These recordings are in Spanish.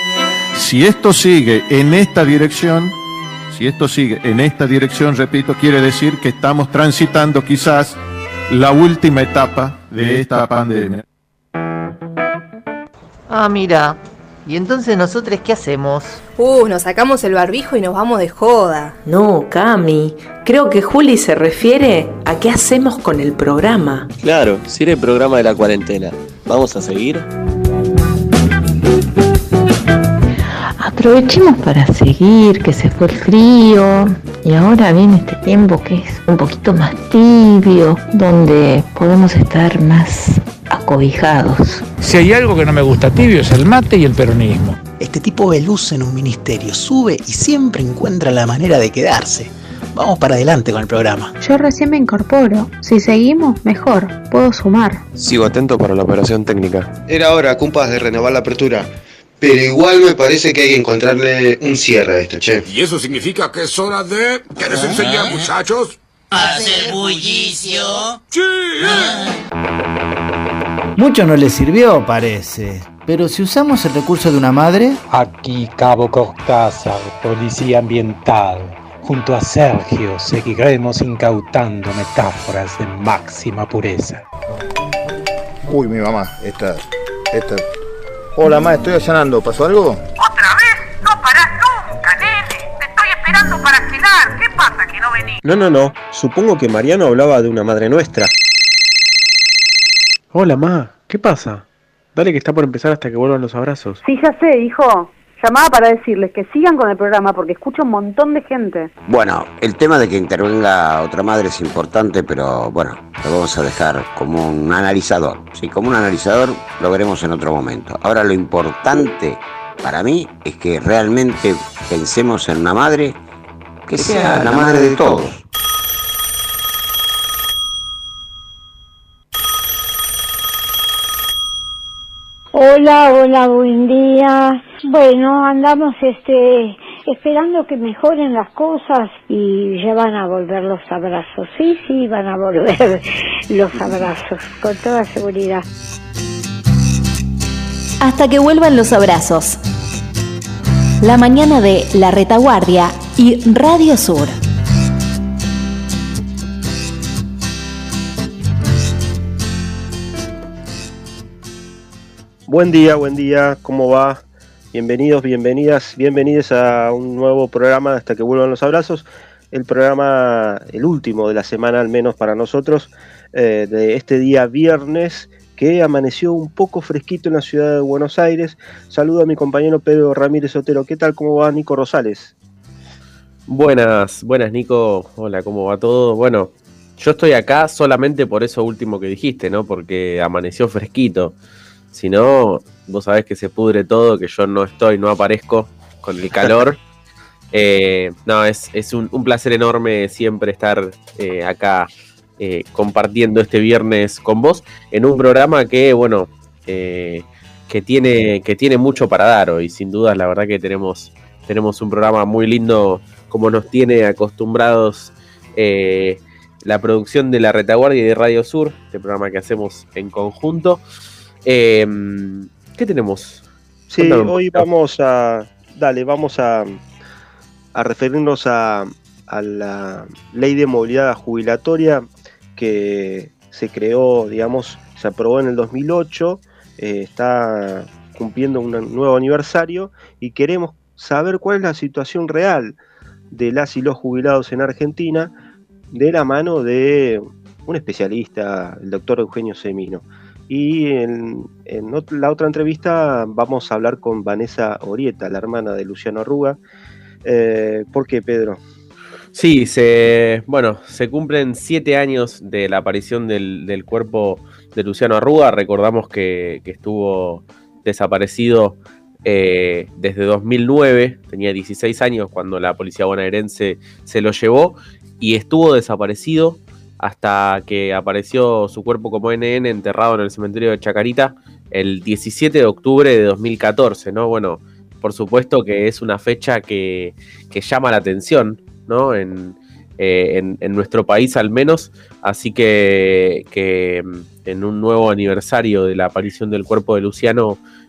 Si esto sigue en esta dirección, repito, quiere decir que estamos transitando quizás la última etapa de esta pandemia. Ah, mira. ¿Y entonces nosotros qué hacemos? Nos sacamos el barbijo y nos vamos de joda. No, Cami, creo que Juli se refiere a qué hacemos con el programa. Claro, si era el programa de la cuarentena. ¿Vamos a seguir? Aprovechemos para seguir, que se fue el frío y ahora viene este tiempo que es un poquito más tibio, donde podemos estar más acobijados. Si hay algo que no me gusta tibio es el mate y el peronismo. Este tipo ve luz en un ministerio, sube y siempre encuentra la manera de quedarse. Vamos para adelante con el programa. Yo recién me incorporo. Si seguimos, mejor. Puedo sumar. Sigo atento para la operación técnica. Era hora, compas, de renovar la apertura. Pero igual me parece que hay que encontrarle un cierre a esto, che. ¿Y eso significa que es hora de... ¿Quieres enseñar, muchachos? ¿Hacer bullicio? ¡Sí! Mucho no le sirvió, parece. Pero si usamos el recurso de una madre... Aquí Cabo Cortázar, policía ambiental. Junto a Sergio seguiremos incautando metáforas de máxima pureza. Uy, mi mamá, esta... Hola, ma, estoy allanando. ¿Pasó algo? ¿Otra vez? No parás nunca, nene. Te estoy esperando para cenar. ¿Qué pasa que no venís? No. Supongo que Mariano hablaba de una madre nuestra. Hola, ma. ¿Qué pasa? Dale que está por empezar hasta que vuelvan los abrazos. Sí, ya sé, hijo. Llamaba para decirles que sigan con el programa porque escucho un montón de gente. Bueno, el tema de que intervenga otra madre es importante, pero bueno, lo vamos a dejar como un analizador. Sí, como un analizador lo veremos en otro momento. Ahora lo importante para mí es que realmente pensemos en una madre que sea la madre de todos. Hola, buen día. Bueno, andamos esperando que mejoren las cosas y ya van a volver los abrazos. Sí, van a volver los abrazos, con toda seguridad. Hasta que vuelvan los abrazos. La mañana de La Retaguardia y Radio Sur. Buen día, ¿cómo va? Bienvenidos, bienvenidas a un nuevo programa Hasta que vuelvan los abrazos. El programa, el último de la semana al menos para nosotros, de este día viernes, que amaneció un poco fresquito en la ciudad de Buenos Aires. Saludo a mi compañero Pedro Ramírez Otero. ¿Qué tal? ¿Cómo va Nico Rosales? Buenas Nico. Hola, ¿cómo va todo? Bueno, yo estoy acá solamente por eso último que dijiste, ¿no? Porque amaneció fresquito. Si no, vos sabés que se pudre todo, que yo no aparezco con el calor. No, es un placer enorme siempre estar acá compartiendo este viernes con vos en un programa que, bueno, que tiene mucho para dar hoy. Sin dudas, la verdad que tenemos un programa muy lindo, como nos tiene acostumbrados la producción de La Retaguardia y de Radio Sur, este programa que hacemos en conjunto. ¿Qué tenemos? Sí, cuéntame. Hoy vamos a referirnos a la ley de movilidad jubilatoria que se creó, digamos, se aprobó en el 2008, está cumpliendo un nuevo aniversario y queremos saber cuál es la situación real de las y los jubilados en Argentina de la mano de un especialista, el doctor Eugenio Semino. Y en la otra entrevista vamos a hablar con Vanessa Orieta, la hermana de Luciano Arruga. ¿Por qué, Pedro? Sí, se cumplen 7 años de la aparición del cuerpo de Luciano Arruga. Recordamos que estuvo desaparecido desde 2009, tenía 16 años cuando la policía bonaerense se lo llevó y estuvo desaparecido hasta que apareció su cuerpo como NN enterrado en el cementerio de Chacarita el 17 de octubre de 2014, ¿no? Bueno, por supuesto que es una fecha que llama la atención, ¿no? En nuestro país al menos, así que en un nuevo aniversario de la aparición del cuerpo de Luciano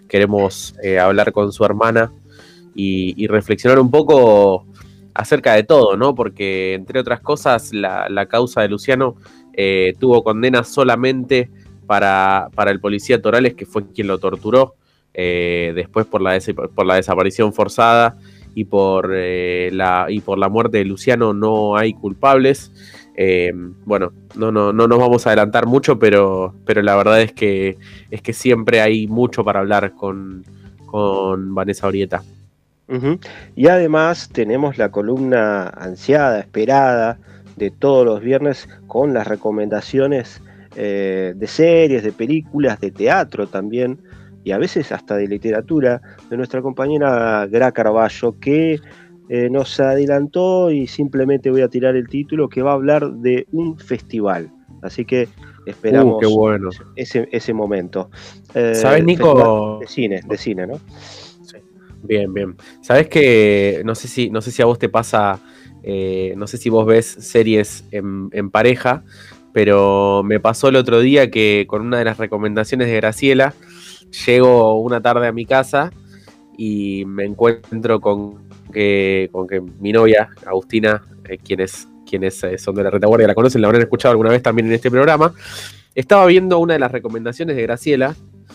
queremos hablar con su hermana y reflexionar un poco acerca de todo, ¿no? Porque, entre otras cosas, la causa de Luciano tuvo condena solamente para el policía Torales, que fue quien lo torturó, después por la desaparición forzada y por la muerte de Luciano no hay culpables. Bueno, no nos vamos a adelantar mucho, pero la verdad es que siempre hay mucho para hablar con Vanessa Orieta. Uh-huh. Y además tenemos la columna ansiada, esperada, de todos los viernes, con las recomendaciones de series, de películas, de teatro también, y a veces hasta de literatura, de nuestra compañera Gra Carballo, que nos adelantó, y simplemente voy a tirar el título, que va a hablar de un festival. Así que esperamos qué bueno. ese momento. ¿Sabes, Nico? De cine, ¿no? Bien. Sabes que no sé si a vos te pasa, no sé si vos ves series en pareja, pero me pasó el otro día que con una de las recomendaciones de Graciela, llego una tarde a mi casa y me encuentro con que mi novia, Agustina, quienes son de la retaguardia la conocen, la habrán escuchado alguna vez también en este programa, estaba viendo una de las recomendaciones de Graciela.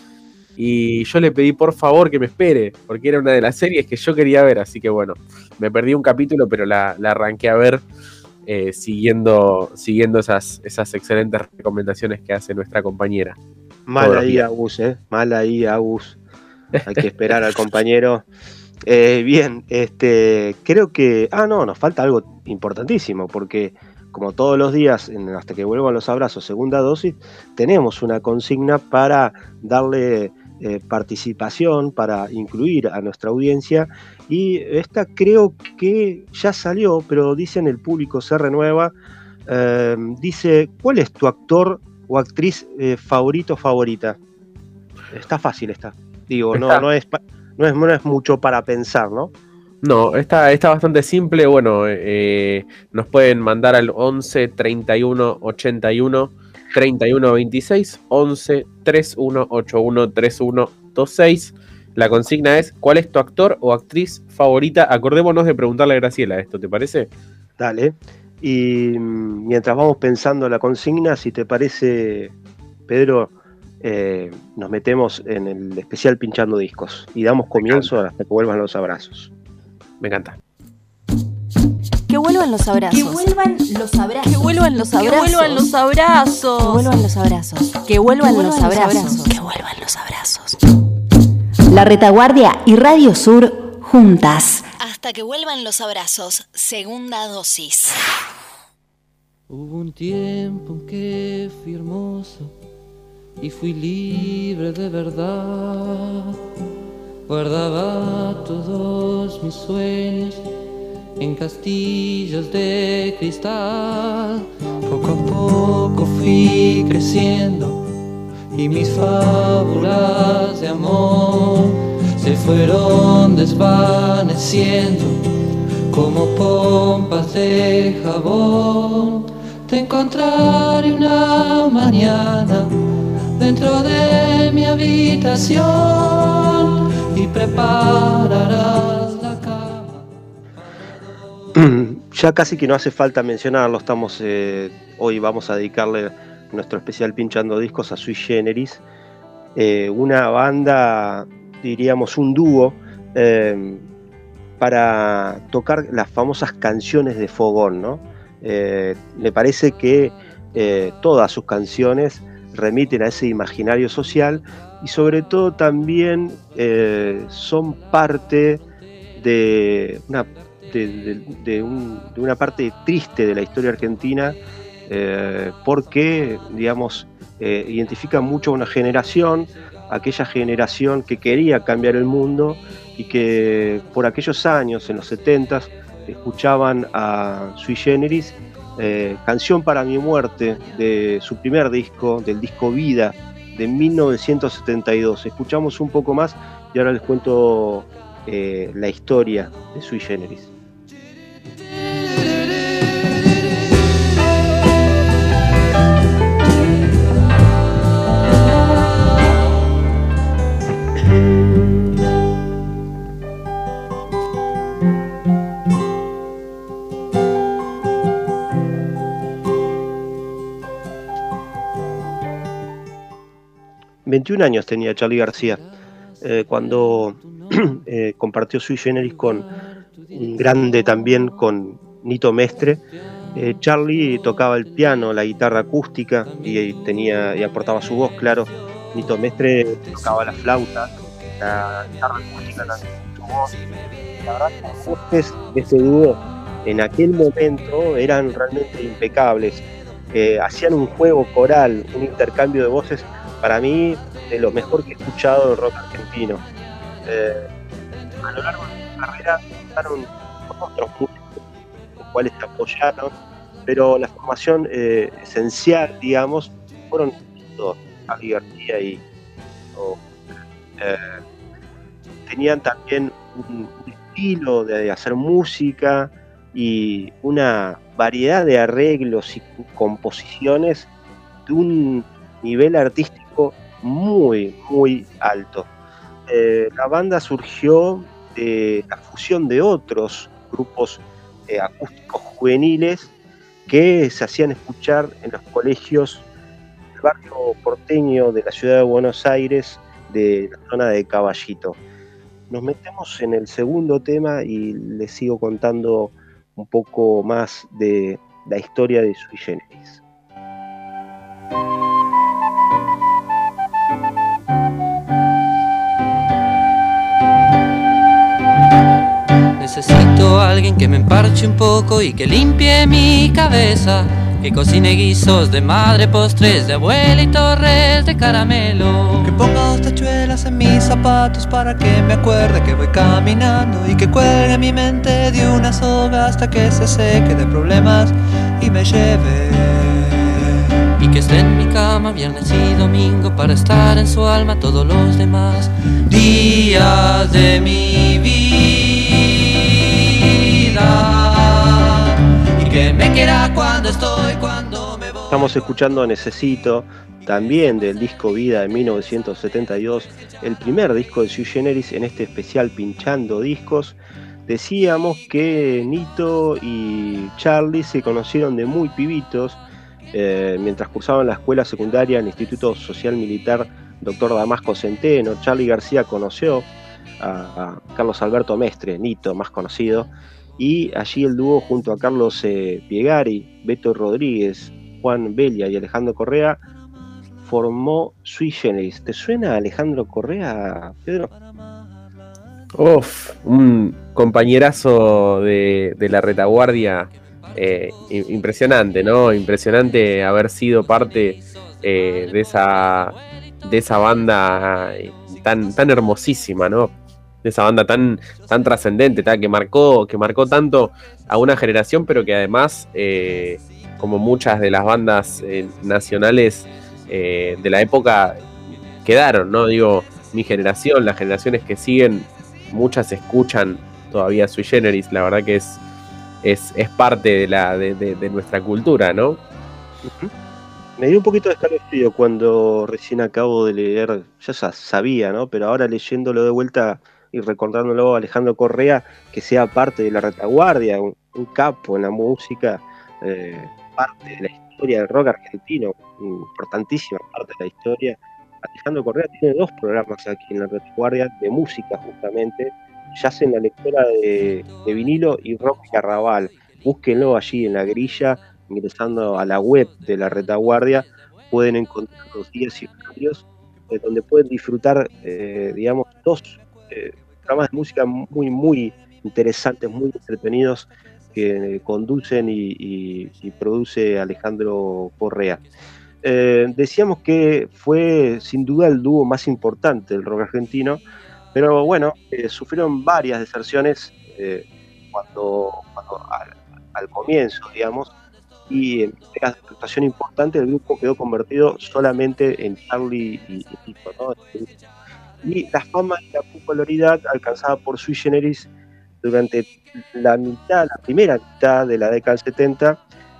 Y yo le pedí por favor que me espere, porque era una de las series que yo quería ver. Así que bueno, me perdí un capítulo, pero la arranqué a ver siguiendo esas excelentes recomendaciones que hace nuestra compañera. Mal ahí, Agus, mal ahí, Agus. Hay que esperar al compañero. Bien, creo que... nos falta algo importantísimo, porque como todos los días, hasta que vuelvan los abrazos, segunda dosis, tenemos una consigna para darle participación, para incluir a nuestra audiencia, y esta creo que ya salió, pero dicen el público se renueva. Dice, ¿cuál es tu actor o actriz favorito o favorita? Está fácil, está. Digo, no es mucho para pensar, ¿no? No, está bastante simple. Bueno, nos pueden mandar al 11 31 81 31 26, 11 31 81 31 26. La consigna es, ¿cuál es tu actor o actriz favorita? Acordémonos de preguntarle a Graciela esto, ¿te parece? Dale. Y mientras vamos pensando la consigna, si te parece, Pedro, nos metemos en el especial Pinchando Discos y damos comienzo hasta que vuelvan los abrazos. Me encanta. Que vuelvan los abrazos. Que vuelvan los abrazos. Que vuelvan los abrazos. Que vuelvan los abrazos. Que vuelvan los abrazos. Que vuelvan los abrazos. Que vuelvan los abrazos. La Retaguardia y Radio Sur juntas. Hasta que vuelvan los abrazos. Segunda dosis. Hubo un tiempo en que fui hermoso y fui libre de verdad. Guardaba todos mis sueños en castillos de cristal. Poco a poco fui creciendo y mis fábulas de amor se fueron desvaneciendo como pompas de jabón. Te encontraré una mañana dentro de mi habitación y prepararás la cama. Ya casi que no hace falta mencionarlo, hoy vamos a dedicarle nuestro especial Pinchando Discos a Sui Generis, una banda, diríamos un dúo, para tocar las famosas canciones de fogón, ¿no? Me parece que todas sus canciones remiten a ese imaginario social y sobre todo también son parte de una parte triste de la historia argentina, porque, digamos, identifican mucho a una generación, aquella generación que quería cambiar el mundo y que por aquellos años, en los 70s, escuchaban a Sui Generis, Canción para mi muerte, de su primer disco, del disco Vida, de 1972. Escuchamos un poco más y ahora les cuento la historia de Sui Generis. 21 años tenía Charly García cuando compartió Sui Generis con un grande también, con Nito Mestre. Charly tocaba el piano, la guitarra acústica y aportaba su voz, claro. Nito Mestre tocaba la flauta, la guitarra acústica también, su voz. La verdad, las voces de este dúo en aquel momento eran realmente impecables. Hacían un juego coral, un intercambio de voces, para mí, de lo mejor que he escuchado del rock argentino. A lo largo de su carrera pasaron otros músicos los cuales se apoyaron, pero la formación esencial, digamos, fueron Charly García y tenían también un estilo de hacer música y una variedad de arreglos y composiciones de un nivel artístico muy, muy alto. La banda surgió de la fusión de otros grupos acústicos juveniles que se hacían escuchar en los colegios del barrio porteño de la ciudad de Buenos Aires, de la zona de Caballito. Nos metemos en el segundo tema y les sigo contando un poco más de la historia de Sui Generis. Necesito a alguien que me emparche un poco y que limpie mi cabeza, que cocine guisos de madre, postres de abuela y torres de caramelo, que ponga 2 tachuelas en mis zapatos para que me acuerde que voy caminando y que cuelgue mi mente de una soga hasta que se seque de problemas y me lleve, y que esté en mi cama viernes y domingo para estar en su alma todos los demás días de mi vida, y que me quiera cuando estoy, cuando me voy. Estamos escuchando Necesito, también del disco Vida de 1972, el primer disco de Sui Generis en este especial Pinchando Discos. Decíamos que Nito y Charly se conocieron de muy pibitos, mientras cursaban la escuela secundaria en el Instituto Social Militar Dr. Damasco Centeno. Charly García conoció a Carlos Alberto Mestre, Nito más conocido, y allí el dúo junto a Carlos Piegari, Beto Rodríguez, Juan Belia y Alejandro Correa formó Sui Generis. ¿Te suena Alejandro Correa, Pedro? Un compañerazo de la retaguardia, impresionante, ¿no? Impresionante haber sido parte de esa banda tan hermosísima, ¿no? De esa banda tan trascendente, que marcó tanto a una generación, pero que además, como muchas de las bandas nacionales de la época, quedaron, ¿no? Digo, mi generación, las generaciones que siguen, muchas escuchan todavía Sui Generis. La verdad que es parte de nuestra cultura, ¿no? Uh-huh. Me dio un poquito de escalofrío cuando recién acabo de leer, ya sabía, ¿no? Pero ahora leyéndolo de vuelta y recordándolo a Alejandro Correa, que sea parte de la retaguardia, un capo en la música, parte de la historia del rock argentino, importantísima parte de la historia. Alejandro Correa tiene 2 programas aquí en la retaguardia de música, justamente, ya sea en la lectora de vinilo y rock y arrabal. Búsquenlo allí en la grilla, ingresando a la web de la retaguardia, pueden encontrar los días y horarios donde pueden disfrutar, digamos, 2 programas de música muy, muy interesantes, muy entretenidos, que conducen y produce Alejandro Correa. Decíamos que fue sin duda el dúo más importante del rock argentino, pero bueno, sufrieron varias deserciones cuando al comienzo, digamos, y en una actuación importante el grupo quedó convertido solamente en Charly y Tito, ¿no? Y la fama y la popularidad alcanzada por Sui Generis durante la primera mitad de la década del 70,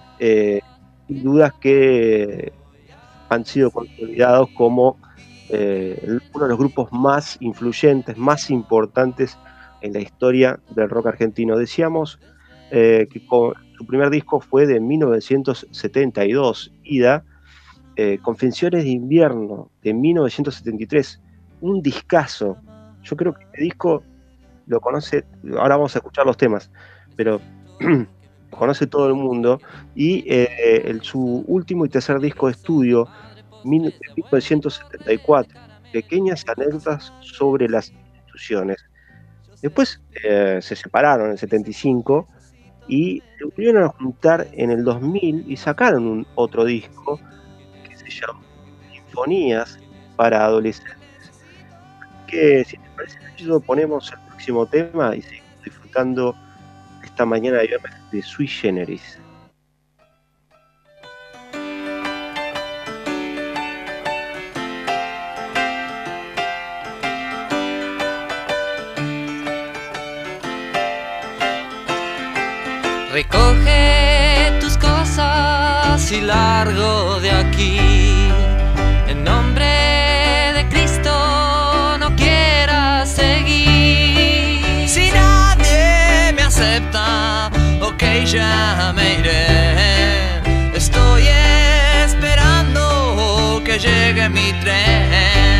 sin dudas que han sido consolidados como uno de los grupos más influyentes, más importantes en la historia del rock argentino. Decíamos que su primer disco fue de 1972, Ida, Confesiones de invierno de 1973, un discazo. Yo creo que este disco lo conoce, ahora vamos a escuchar los temas, pero lo conoce todo el mundo. Y su último y tercer disco de estudio, 1974, pequeñas anécdotas sobre las instituciones. Después se separaron en el 75 y se volvieron a juntar en el 2000 y sacaron otro disco que se llama Sinfonías para Adolescentes. Que si te parece, ponemos el próximo tema y seguimos disfrutando esta mañana de viernes de Sui Generis. Recoge tus cosas y largo de aquí. En nombre de Cristo no quieras seguir. Si nadie me acepta, ok, ya me iré. Estoy esperando que llegue mi tren.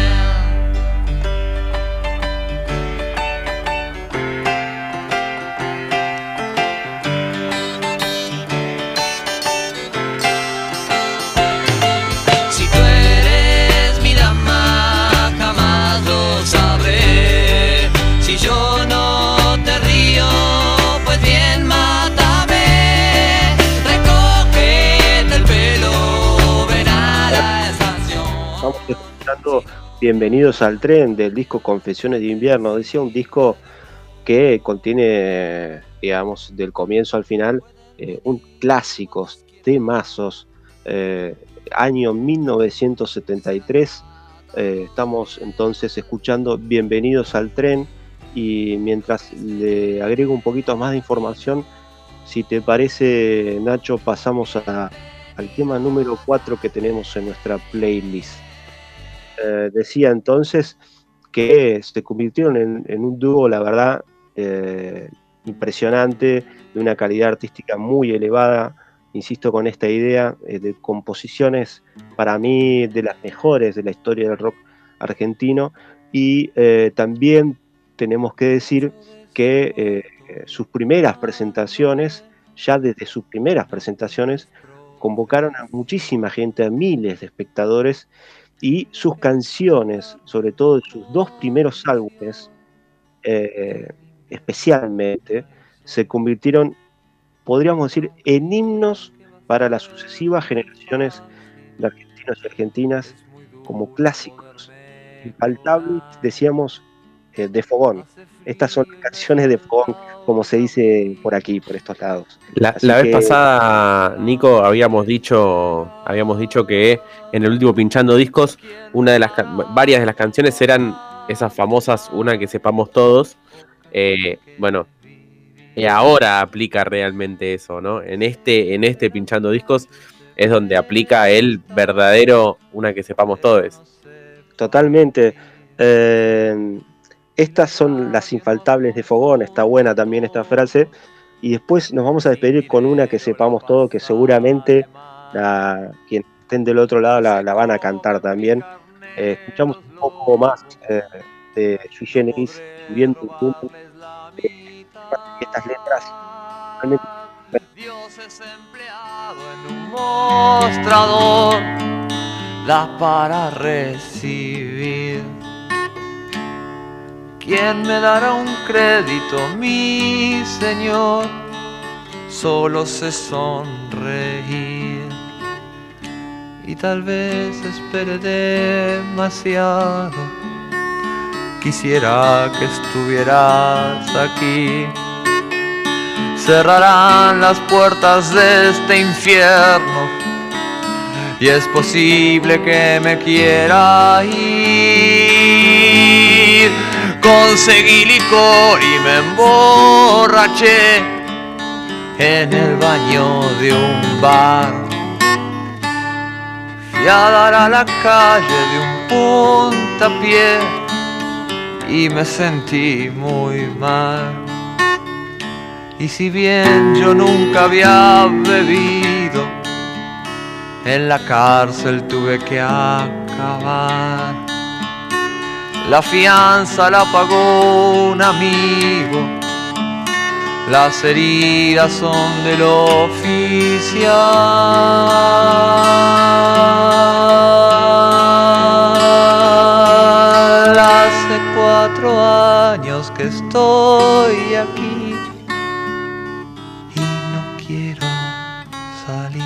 Bienvenidos al tren del disco Confesiones de Invierno. Decía, un disco que contiene, digamos, del comienzo al final, un clásicos, temazos, año 1973. Estamos entonces escuchando Bienvenidos al tren, y mientras le agrego un poquito más de información, si te parece, Nacho, pasamos al tema número 4 que tenemos en nuestra playlist. Decía entonces que se convirtieron en un dúo, la verdad, impresionante, de una calidad artística muy elevada. Insisto con esta idea de composiciones, para mí, de las mejores de la historia del rock argentino. Y también tenemos que decir que sus primeras presentaciones, ya desde sus primeras presentaciones, convocaron a muchísima gente, a miles de espectadores. Y sus canciones, sobre todo sus dos primeros álbumes, especialmente, se convirtieron, podríamos decir, en himnos para las sucesivas generaciones de argentinos y argentinas, como clásicos infaltables, decíamos, de fogón. Estas son canciones de fogón, como se dice por aquí, por estos lados. La vez pasada, Nico, habíamos dicho que en el último Pinchando Discos, varias de las canciones eran esas famosas, una que sepamos todos. Bueno, ahora aplica realmente eso, ¿no? En este Pinchando Discos es donde aplica el verdadero, una que sepamos todos. Totalmente. Estas son las infaltables de fogón. Está buena también esta frase. Y después nos vamos a despedir con una que sepamos todo, que seguramente quienes estén del otro lado la van a cantar también. Escuchamos un poco más de Sui Generis, Viendo un mundo. Estas letras realmente... Dios es empleado en un mostrador, da para recibir. ¿Quién me dará un crédito, mi Señor? Solo sé sonreír. Y tal vez espere demasiado. Quisiera que estuvieras aquí. Cerrarán las puertas de este infierno y es posible que me quiera ir. Conseguí licor y me emborraché en el baño de un bar. Fui a dar a la calle de un puntapié y me sentí muy mal. Y si bien yo nunca había bebido, en la cárcel tuve que acabar. La fianza la pagó un amigo, las heridas son del oficial. Hace 4 años que estoy aquí y no quiero salir.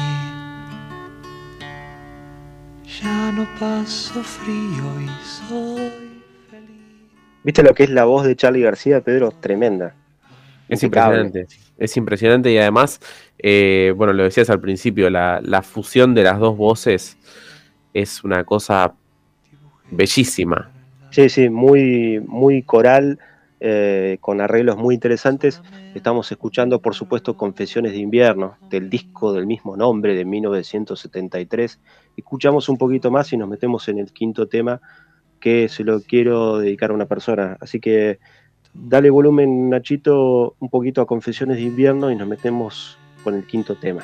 Ya no paso frío y soy... ¿Viste lo que es la voz de Charly García, Pedro? Tremenda. Es impresionante. Es impresionante y además, bueno, lo decías al principio, la fusión de las dos voces es una cosa bellísima. Sí, sí, muy, muy coral, con arreglos muy interesantes. Estamos escuchando, por supuesto, Confesiones de Invierno, del disco del mismo nombre, de 1973. Escuchamos un poquito más y nos metemos en el quinto tema, que se lo quiero dedicar a una persona. Así que dale volumen, Nachito, un poquito a Confesiones de Invierno y nos metemos con el quinto tema.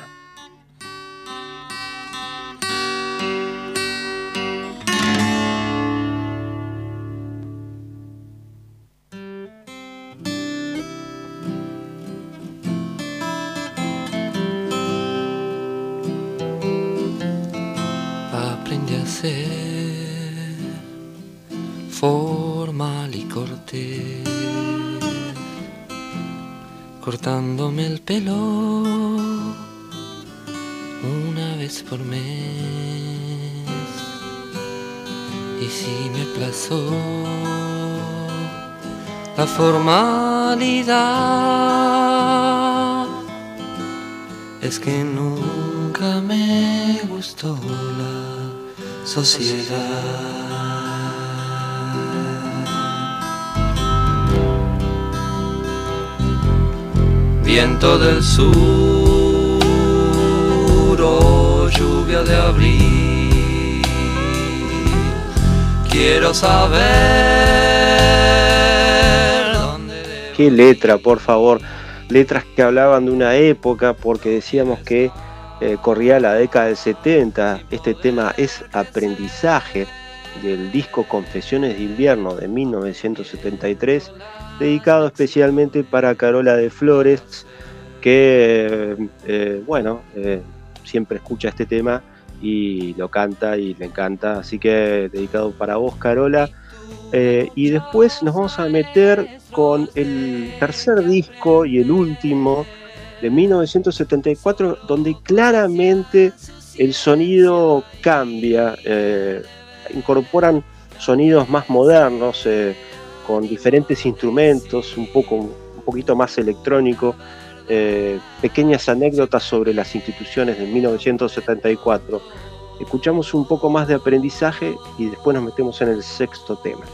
Aprendí a ser formal y cortés, cortándome el pelo una vez por mes. Y si me aplazó la formalidad, es que nunca me gustó la sociedad. Viento del sur o lluvia de abril, quiero saber dónde... Qué letra, por favor. Letras que hablaban de una época, porque decíamos que corría la década del 70. Este tema es Aprendizaje, del disco Confesiones de Invierno de 1973, dedicado especialmente para Carola de Flores, que siempre escucha este tema y lo canta y le encanta, así que dedicado para vos, Carola. Y después nos vamos a meter con el tercer disco y el último de 1974, donde claramente el sonido cambia, incorporan sonidos más modernos, con diferentes instrumentos, un poquito más electrónico, pequeñas anécdotas sobre las instituciones de 1974. Escuchamos un poco más de Aprendizaje y después nos metemos en el sexto tema.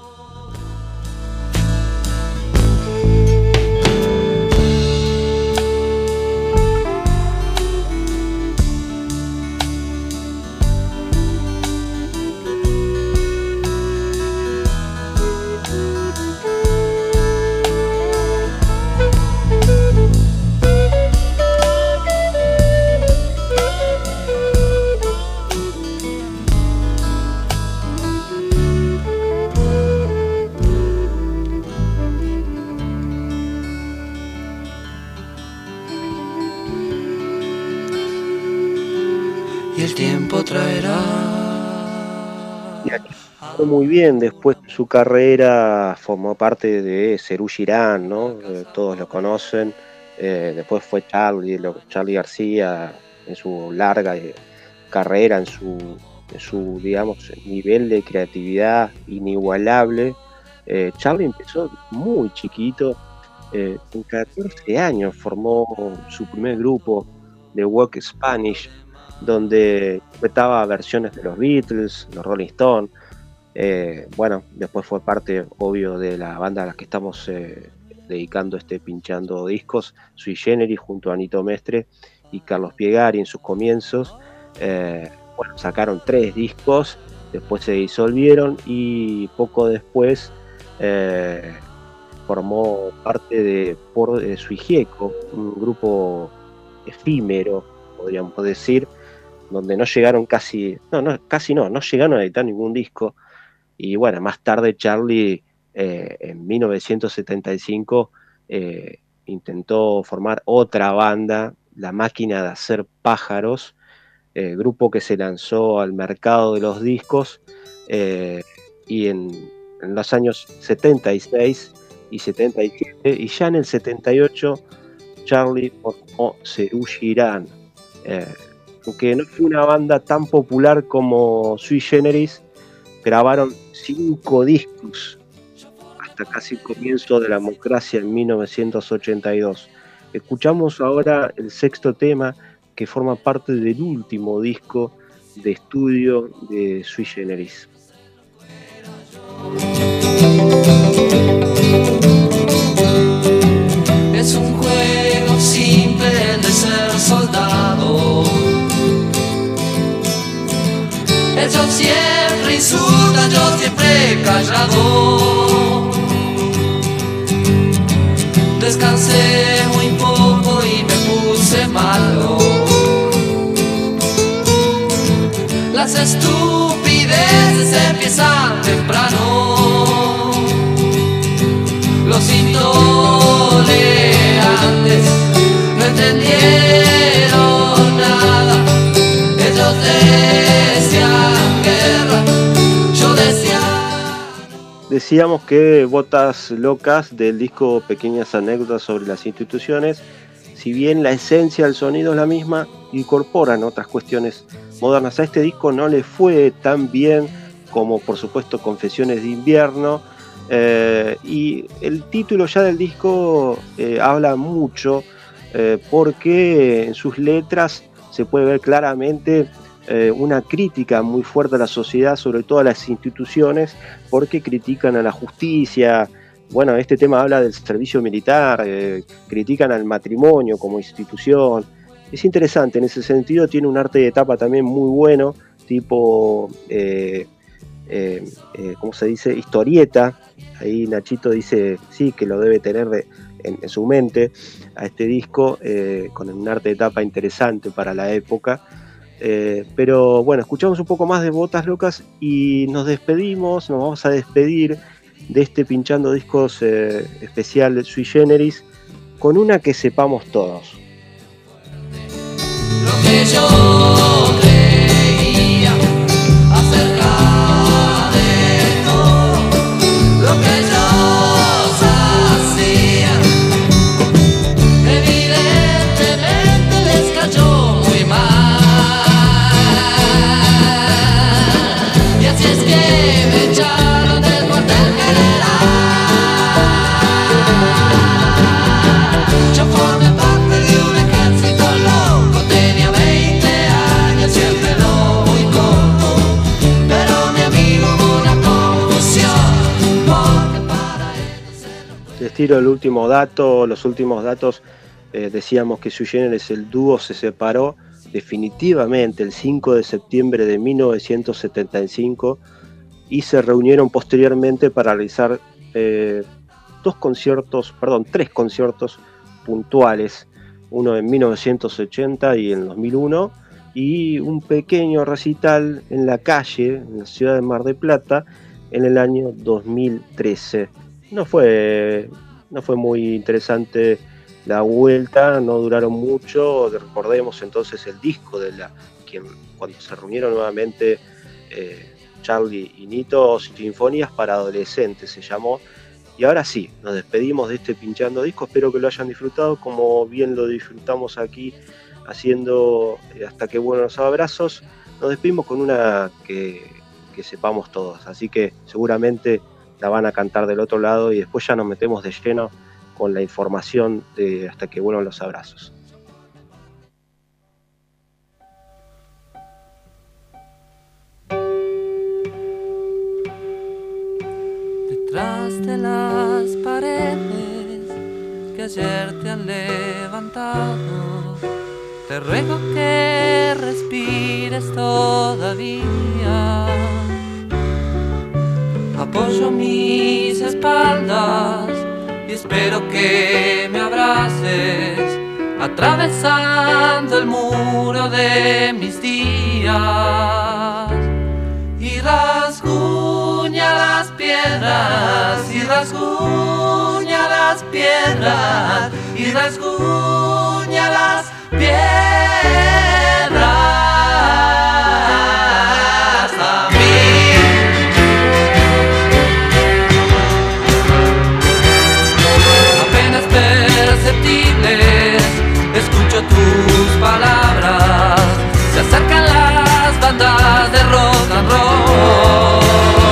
Y el tiempo traerá. Y aquí fue muy bien, después su carrera formó parte de Serú Girán, ¿no? Todos lo conocen. Después fue Charly García en su larga carrera, en su digamos, nivel de creatividad inigualable. Charly empezó muy chiquito, con 14 años formó su primer grupo, The Walk Spanish, donde interpretaba versiones de los Beatles, los Rolling Stones. Después fue parte, obvio, de la banda a la que estamos dedicando pinchando discos, Sui Generis, junto a Nito Mestre y Carlos Piegari en sus comienzos. Sacaron 3 discos, después se disolvieron y poco después formó parte de Sui Gieco, un grupo efímero, podríamos decir, donde no llegaron no llegaron a editar ningún disco. Y bueno, más tarde Charlie en 1975 intentó formar otra banda, La Máquina de Hacer Pájaros, grupo que se lanzó al mercado de los discos, y en los años 76 y 77, y ya en el 78 Charlie formó Serú Girán, aunque no fue una banda tan popular como Sui Generis. Grabaron 5 discos hasta casi el comienzo de la democracia en 1982. Escuchamos ahora el 6º tema, que forma parte del último disco de estudio de Sui Generis. Es un juego simple el de ser soldado. Ellos siempre insultan, yo siempre callado. Descansé muy poco y me puse malo. Las estupideces empiezan temprano. Los intolerantes no entendieron nada. Ellos decían guerra, yo decía... Decíamos que Botas Locas, del disco Pequeñas Anécdotas sobre las Instituciones, si bien la esencia del sonido es la misma, incorporan otras cuestiones modernas. A este disco no le fue tan bien como, por supuesto, Confesiones de Invierno, y el título ya del disco habla mucho, porque en sus letras se puede ver claramente una crítica muy fuerte a la sociedad, sobre todo a las instituciones, porque critican a la justicia. Bueno, este tema habla del servicio militar, critican al matrimonio como institución. Es interesante en ese sentido, tiene un arte de tapa también muy bueno, tipo, ¿cómo se dice? Historieta. Ahí Nachito dice, sí, que lo debe tener en su mente a este disco, con un arte de tapa interesante para la época. Pero bueno, escuchamos un poco más de Botas Locas y nos vamos a despedir de este Pinchando Discos especial Sui Generis con una que sepamos todos. Lo que yo creía acerca de todo, lo que ellos hacían, evidentemente les cayó muy mal. Y así es que me echaron del cuartel general. Yo formé parte de un ejército loco, tenía 20 años, siempre lo muy corto, pero mi amigo hubo una confusión, porque para Les tiro el último dato, los últimos datos. Decíamos que Sui Generis, el dúo, se separó definitivamente el 5 de septiembre de 1975 y se reunieron posteriormente para realizar 3 conciertos puntuales, uno en 1980 y en 2001, y un pequeño recital en la calle, en la ciudad de Mar del Plata, en el año 2013. No fue muy interesante la vuelta, no duraron mucho. Recordemos entonces el disco cuando se reunieron nuevamente Charlie y Nito, Sinfonías para Adolescentes se llamó. Y ahora sí, nos despedimos de este Pinchando Discos. Espero que lo hayan disfrutado como bien lo disfrutamos aquí haciendo Hasta que vuelvan los abrazos. Nos despedimos con una que sepamos todos, así que seguramente la van a cantar del otro lado y después ya nos metemos de lleno con la información de Hasta que vuelvan los abrazos. Detrás de las paredes que ayer te han levantado, te ruego que respires todavía. Apoyo mis espaldas y espero que me abraces atravesando el muro de mis días, y rasguña las piedras, y rasguña las piedras, y rasguña las piedras a mí. Apenas perceptibles, escucho tus palabras, se acercan las bandas de rock and roll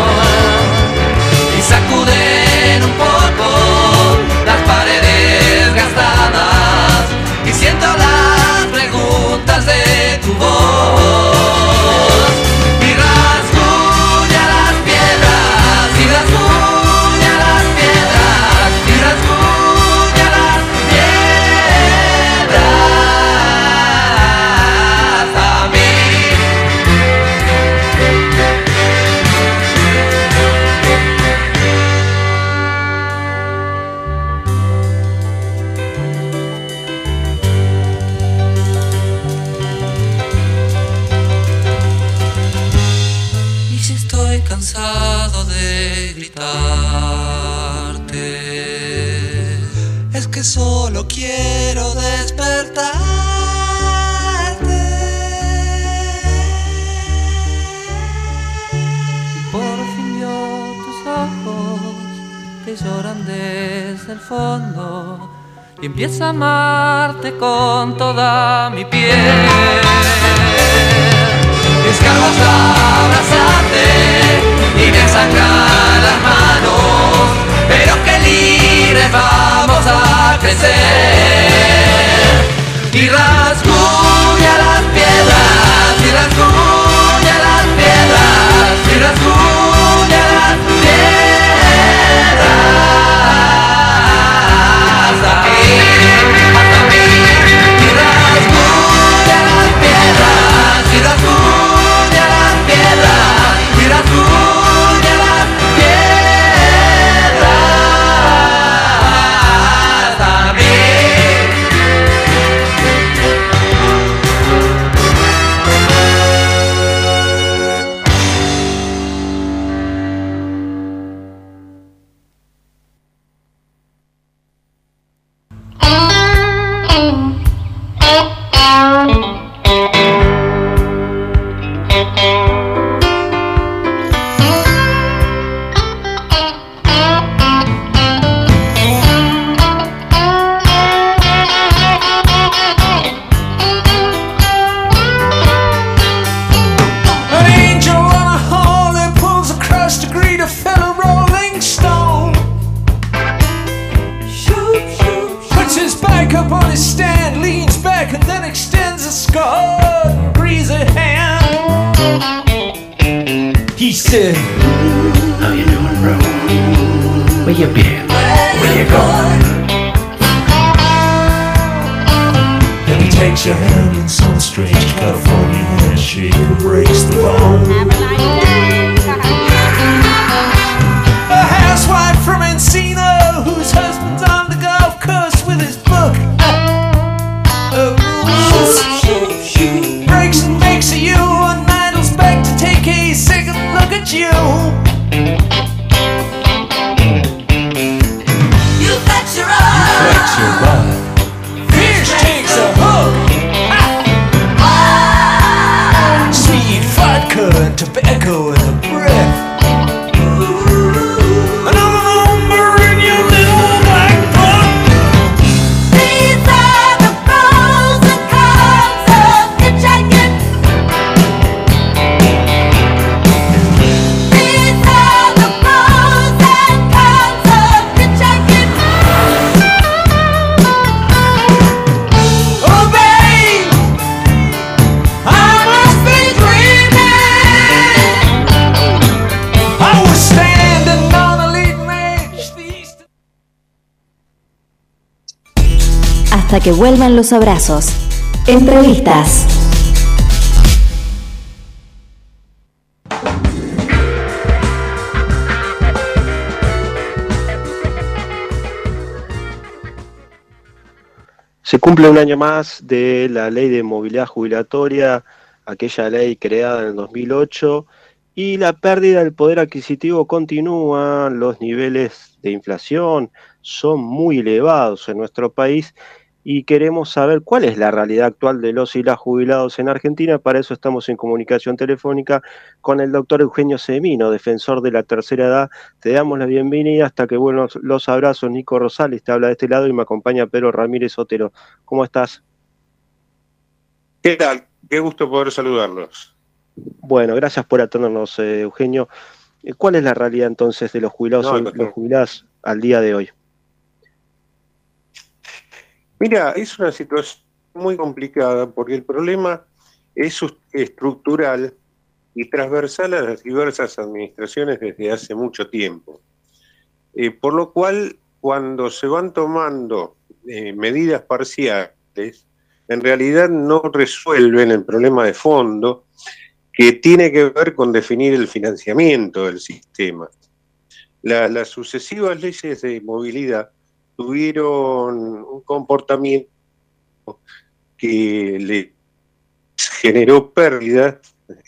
y sacuden un poco las paredes gastadas, y siento las preguntas de tu voz, y rasguña las piedras, y rasguña las piedras, y rasguña las piedras a mí. Y si estoy cansado de gritarte, es que solo quiero despertarte. Y por fin vio tus ojos que lloran desde el fondo, y empiezo a amarte con toda mi piel. Escarbo hasta abrazarte y me sangran las manos, pero que libres vamos a crecer. Y rasguña las piedras, y rasguña las piedras, y rasguña las piedras hasta mí, y rasguña las piedras, y rasguña las piedras, y rasguña las piedras a mí. An angel on a horn pulls across to greet a fellow rolling stone. Puts his bike up on his stand, leans back and then extends a scarred, greasy hand. He said, "How you doing, bro? Where you been? Where you going?" And he takes your hand in some strange California handshake and breaks the bone. A housewife from Encino whose husband's on the golf course with his book. Breaks and makes of you and idles back to take a second look at you. You flex your eye. Fish takes a hook. Sweet vodka and tobacco in a breath. Another number in your little black book. These are the pros and cons of hitchhiking. These are the pros and cons of hitchhiking. Oh, babe, I must be dreaming. I was standing on a leading edge. Hasta que vuelvan los abrazos. Entrevistas. Se cumple un año más de la ley de movilidad jubilatoria, aquella ley creada en el 2008, y la pérdida del poder adquisitivo continúa, los niveles de inflación son muy elevados en nuestro país y queremos saber cuál es la realidad actual de los y las jubilados en Argentina. Para eso estamos en comunicación telefónica con el doctor Eugenio Semino, defensor de la tercera edad. Te damos la bienvenida, hasta que vuelvan los abrazos. Nico Rosales te habla de este lado y me acompaña Pedro Ramírez Otero. ¿Cómo estás? ¿Qué tal? Qué gusto poder saludarlos. Bueno, gracias por atendernos, Eugenio. ¿Cuál es la realidad entonces de los jubilados y los jubiladas al día de hoy? Mira, es una situación muy complicada porque el problema es estructural y transversal a las diversas administraciones desde hace mucho tiempo. Por lo cual, cuando se van tomando medidas parciales, en realidad no resuelven el problema de fondo que tiene que ver con definir el financiamiento del sistema. Las sucesivas leyes de movilidad tuvieron un comportamiento que le generó pérdidas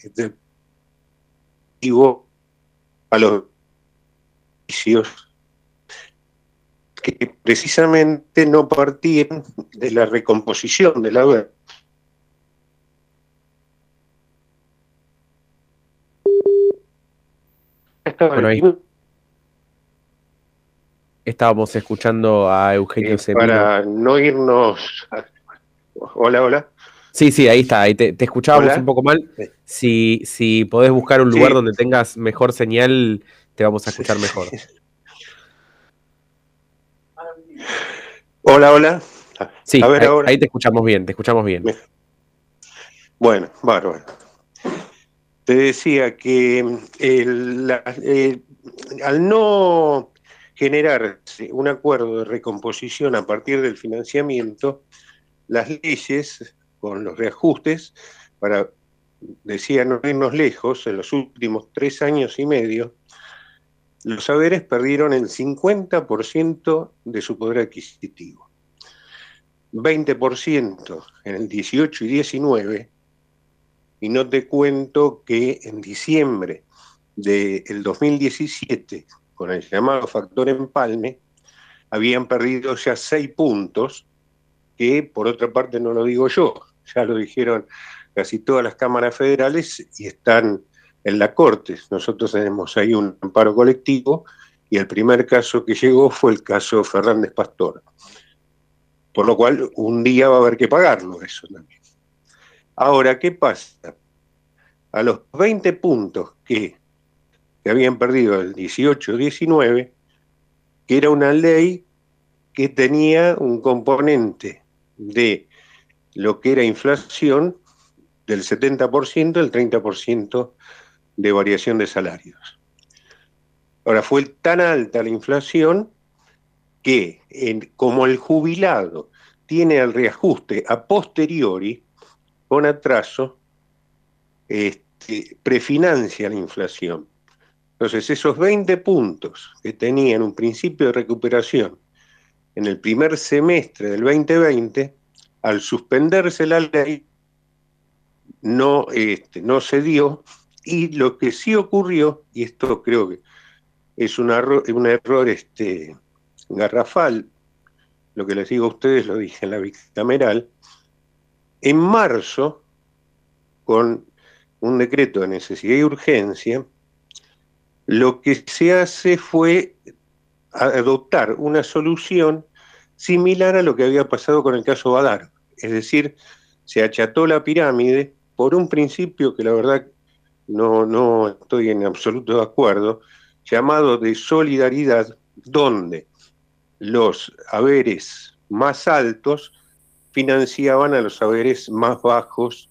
a los beneficios que precisamente no partían de la recomposición del haber. Bueno, ahí estábamos escuchando a Eugenio Semino. Para no irnos... Hola, hola. Sí, ahí está, ahí te escuchábamos un poco mal. Si podés buscar un lugar donde tengas mejor señal, te vamos a escuchar mejor. Hola. Sí, a ver, ahora. Ahí te escuchamos bien, Bueno, bárbaro. Te decía que al no generarse un acuerdo de recomposición a partir del financiamiento, las leyes, con los reajustes, decía no irnos lejos, en los últimos 3 años y medio, los haberes perdieron el 50% de su poder adquisitivo. 20% en el 18 y 19, y no te cuento que en diciembre del 2017, con el llamado factor empalme, habían perdido ya 6 puntos, que por otra parte no lo digo yo, ya lo dijeron casi todas las cámaras federales y están en la Corte. Nosotros tenemos ahí un amparo colectivo y el primer caso que llegó fue el caso Fernández Pastor. Por lo cual un día va a haber que pagarlo eso también. Ahora, ¿qué pasa? A los 20 puntos que habían perdido el 18-19, que era una ley que tenía un componente de lo que era inflación del 70%, el 30% de variación de salarios. Ahora, fue tan alta la inflación que, como el jubilado tiene el reajuste a posteriori, con atraso, prefinancia la inflación. Entonces, esos 20 puntos que tenían un principio de recuperación en el primer semestre del 2020, al suspenderse la ley, no se dio, y lo que sí ocurrió, y esto creo que es un error garrafal, lo que les digo a ustedes lo dije en la bicameral, en marzo, con un decreto de necesidad y urgencia, lo que se hace fue adoptar una solución similar a lo que había pasado con el caso Badar. Es decir, se acható la pirámide por un principio que la verdad no estoy en absoluto de acuerdo, llamado de solidaridad, donde los haberes más altos financiaban a los haberes más bajos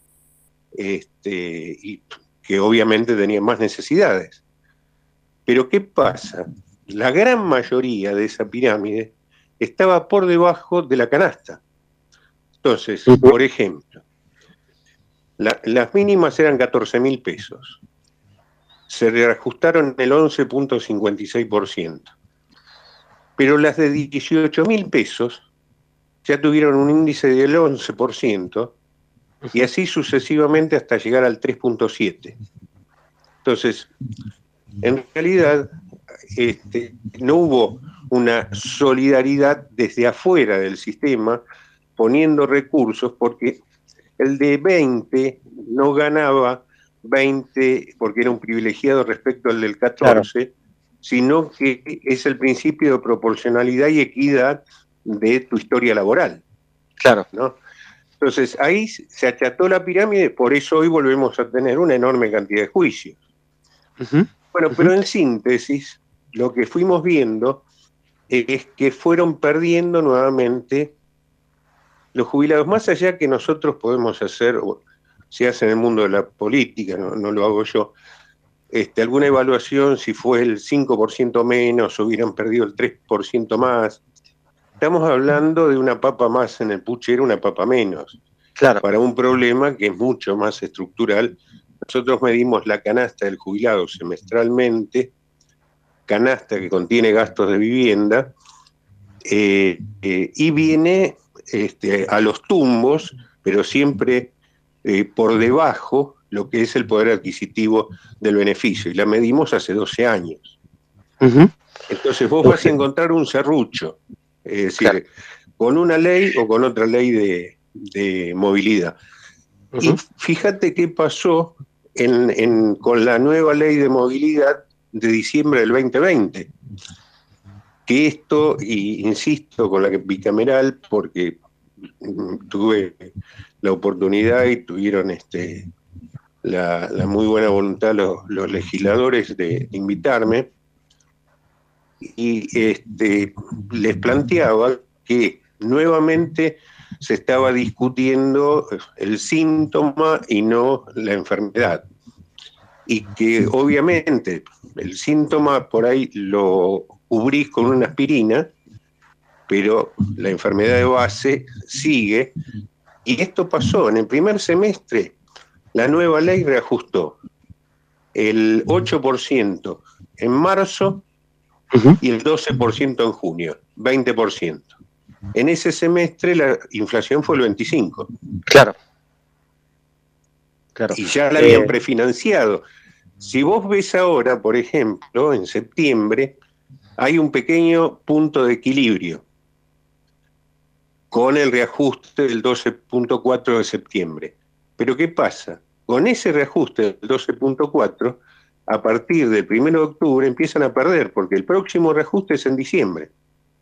y que obviamente tenían más necesidades. Pero ¿qué pasa? La gran mayoría de esa pirámide estaba por debajo de la canasta. Entonces, por ejemplo, las mínimas eran 14.000 pesos. Se reajustaron el 11.56%. Pero las de 18.000 pesos ya tuvieron un índice del 11%, y así sucesivamente hasta llegar al 3.7%. Entonces, en realidad, no hubo una solidaridad desde afuera del sistema poniendo recursos, porque el de 20 no ganaba 20 porque era un privilegiado respecto al del 14, claro, sino que es el principio de proporcionalidad y equidad de tu historia laboral. Claro. ¿No? Entonces, ahí se acható la pirámide, por eso hoy volvemos a tener una enorme cantidad de juicios. Bueno, pero en síntesis, lo que fuimos viendo es que fueron perdiendo nuevamente los jubilados, más allá que nosotros podemos hacer, o se hace en el mundo de la política, no lo hago yo, alguna evaluación si fue el 5% menos, o hubieran perdido el 3% más. Estamos hablando de una papa más en el puchero, una papa menos. Claro. Para un problema que es mucho más estructural. Nosotros medimos la canasta del jubilado semestralmente, canasta que contiene gastos de vivienda, y viene a los tumbos, pero siempre por debajo lo que es el poder adquisitivo del beneficio, y la medimos hace 12 años. Entonces vos vas a encontrar un serrucho, es decir, claro, con una ley o con otra ley de movilidad. Y fíjate qué pasó con la nueva ley de movilidad de diciembre del 2020, que esto, y insisto con la bicameral, porque tuve la oportunidad y tuvieron la muy buena voluntad los legisladores de invitarme, y les planteaba que nuevamente se estaba discutiendo el síntoma y no la enfermedad, y que obviamente el síntoma por ahí lo cubrís con una aspirina, pero la enfermedad de base sigue, y esto pasó en el primer semestre. La nueva ley reajustó el 8% en marzo y el 12% en junio, 20%. En ese semestre la inflación fue el 25%. Claro. Y ya la habían prefinanciado. Si vos ves ahora, por ejemplo, en septiembre, hay un pequeño punto de equilibrio con el reajuste del 12.4 de septiembre. Pero ¿qué pasa? Con ese reajuste del 12.4, a partir del 1 de octubre empiezan a perder, porque el próximo reajuste es en diciembre.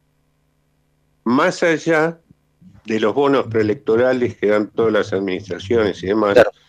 Más allá de los bonos preelectorales que dan todas las administraciones y demás, claro,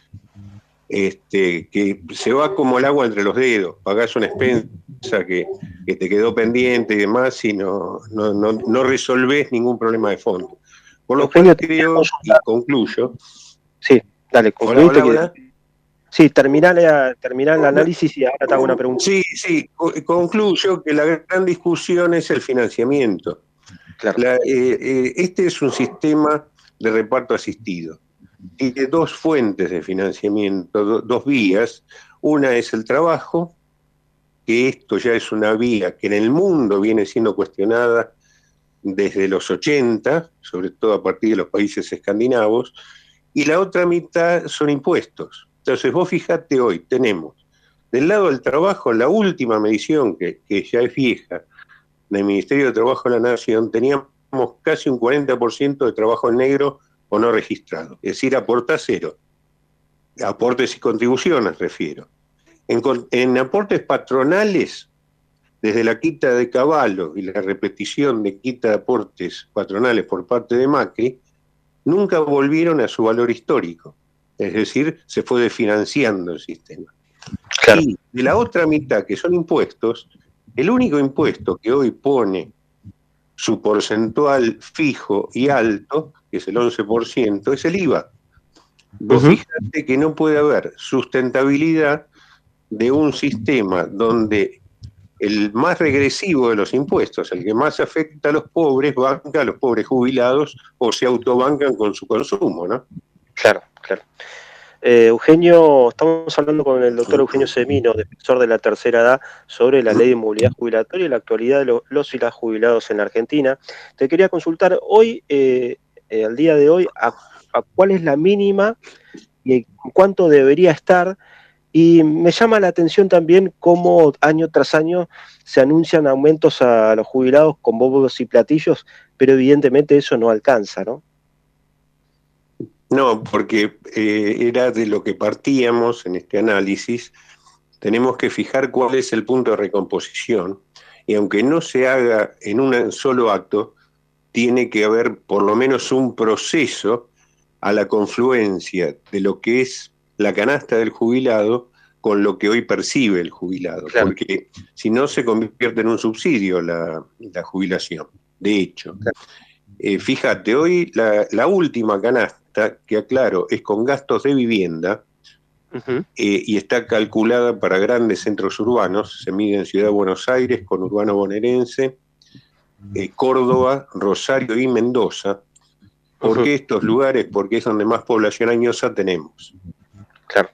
que se va como el agua entre los dedos, pagás una expensa que te quedó pendiente y demás, y no resolvés ningún problema de fondo. Por lo cual creo, y concluyo. Sí, dale, concluye. Hola. Sí, terminá el análisis y ahora te hago una pregunta. Sí, concluyo que la gran discusión es el financiamiento. Claro. Este es un sistema de reparto asistido. Tiene dos fuentes de financiamiento, dos vías. Una es el trabajo, que esto ya es una vía que en el mundo viene siendo cuestionada desde los 80, sobre todo a partir de los países escandinavos, y la otra mitad son impuestos. Entonces vos fijate, hoy tenemos del lado del trabajo la última medición, que ya es vieja, del Ministerio de Trabajo de la Nación, teníamos casi un 40% de trabajo en negro o no registrado, es decir, aporta cero. Aportes y contribuciones, refiero. En aportes patronales, desde la quita de Cavallo y la repetición de quita de aportes patronales por parte de Macri, nunca volvieron a su valor histórico. Es decir, se fue desfinanciando el sistema. Claro. Y de la otra mitad, que son impuestos, el único impuesto que hoy pone su porcentual fijo y alto, que es el 11%, es el IVA. Vos fíjate que no puede haber sustentabilidad de un sistema donde el más regresivo de los impuestos, el que más afecta a los pobres, banca a los pobres jubilados o se autobancan con su consumo, ¿no? Claro, claro. Eugenio, estamos hablando con el doctor Eugenio Semino, defensor de la tercera edad, sobre la ley de movilidad jubilatoria y la actualidad de los y las jubilados en la Argentina. Te quería consultar, hoy al día de hoy a cuál es la mínima y cuánto debería estar. Y me llama la atención también cómo año tras año se anuncian aumentos a los jubilados con bombos y platillos, pero evidentemente eso no alcanza, ¿no? No, porque era de lo que partíamos en este análisis. Tenemos que fijar cuál es el punto de recomposición, y aunque no se haga en un solo acto, tiene que haber por lo menos un proceso a la confluencia de lo que es la canasta del jubilado con lo que hoy percibe el jubilado, claro. Porque si no se convierte en un subsidio la jubilación. De hecho, claro. Fíjate, hoy la última canasta, que aclaro, es con gastos de vivienda, y está calculada para grandes centros urbanos, se mide en Ciudad de Buenos Aires, conurbano bonaerense, Córdoba, Rosario y Mendoza. ¿Por qué estos lugares? Porque es donde más población añosa tenemos. Claro.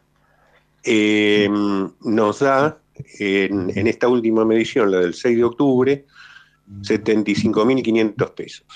Nos da, en esta última medición, la del 6 de octubre, 75.500 pesos.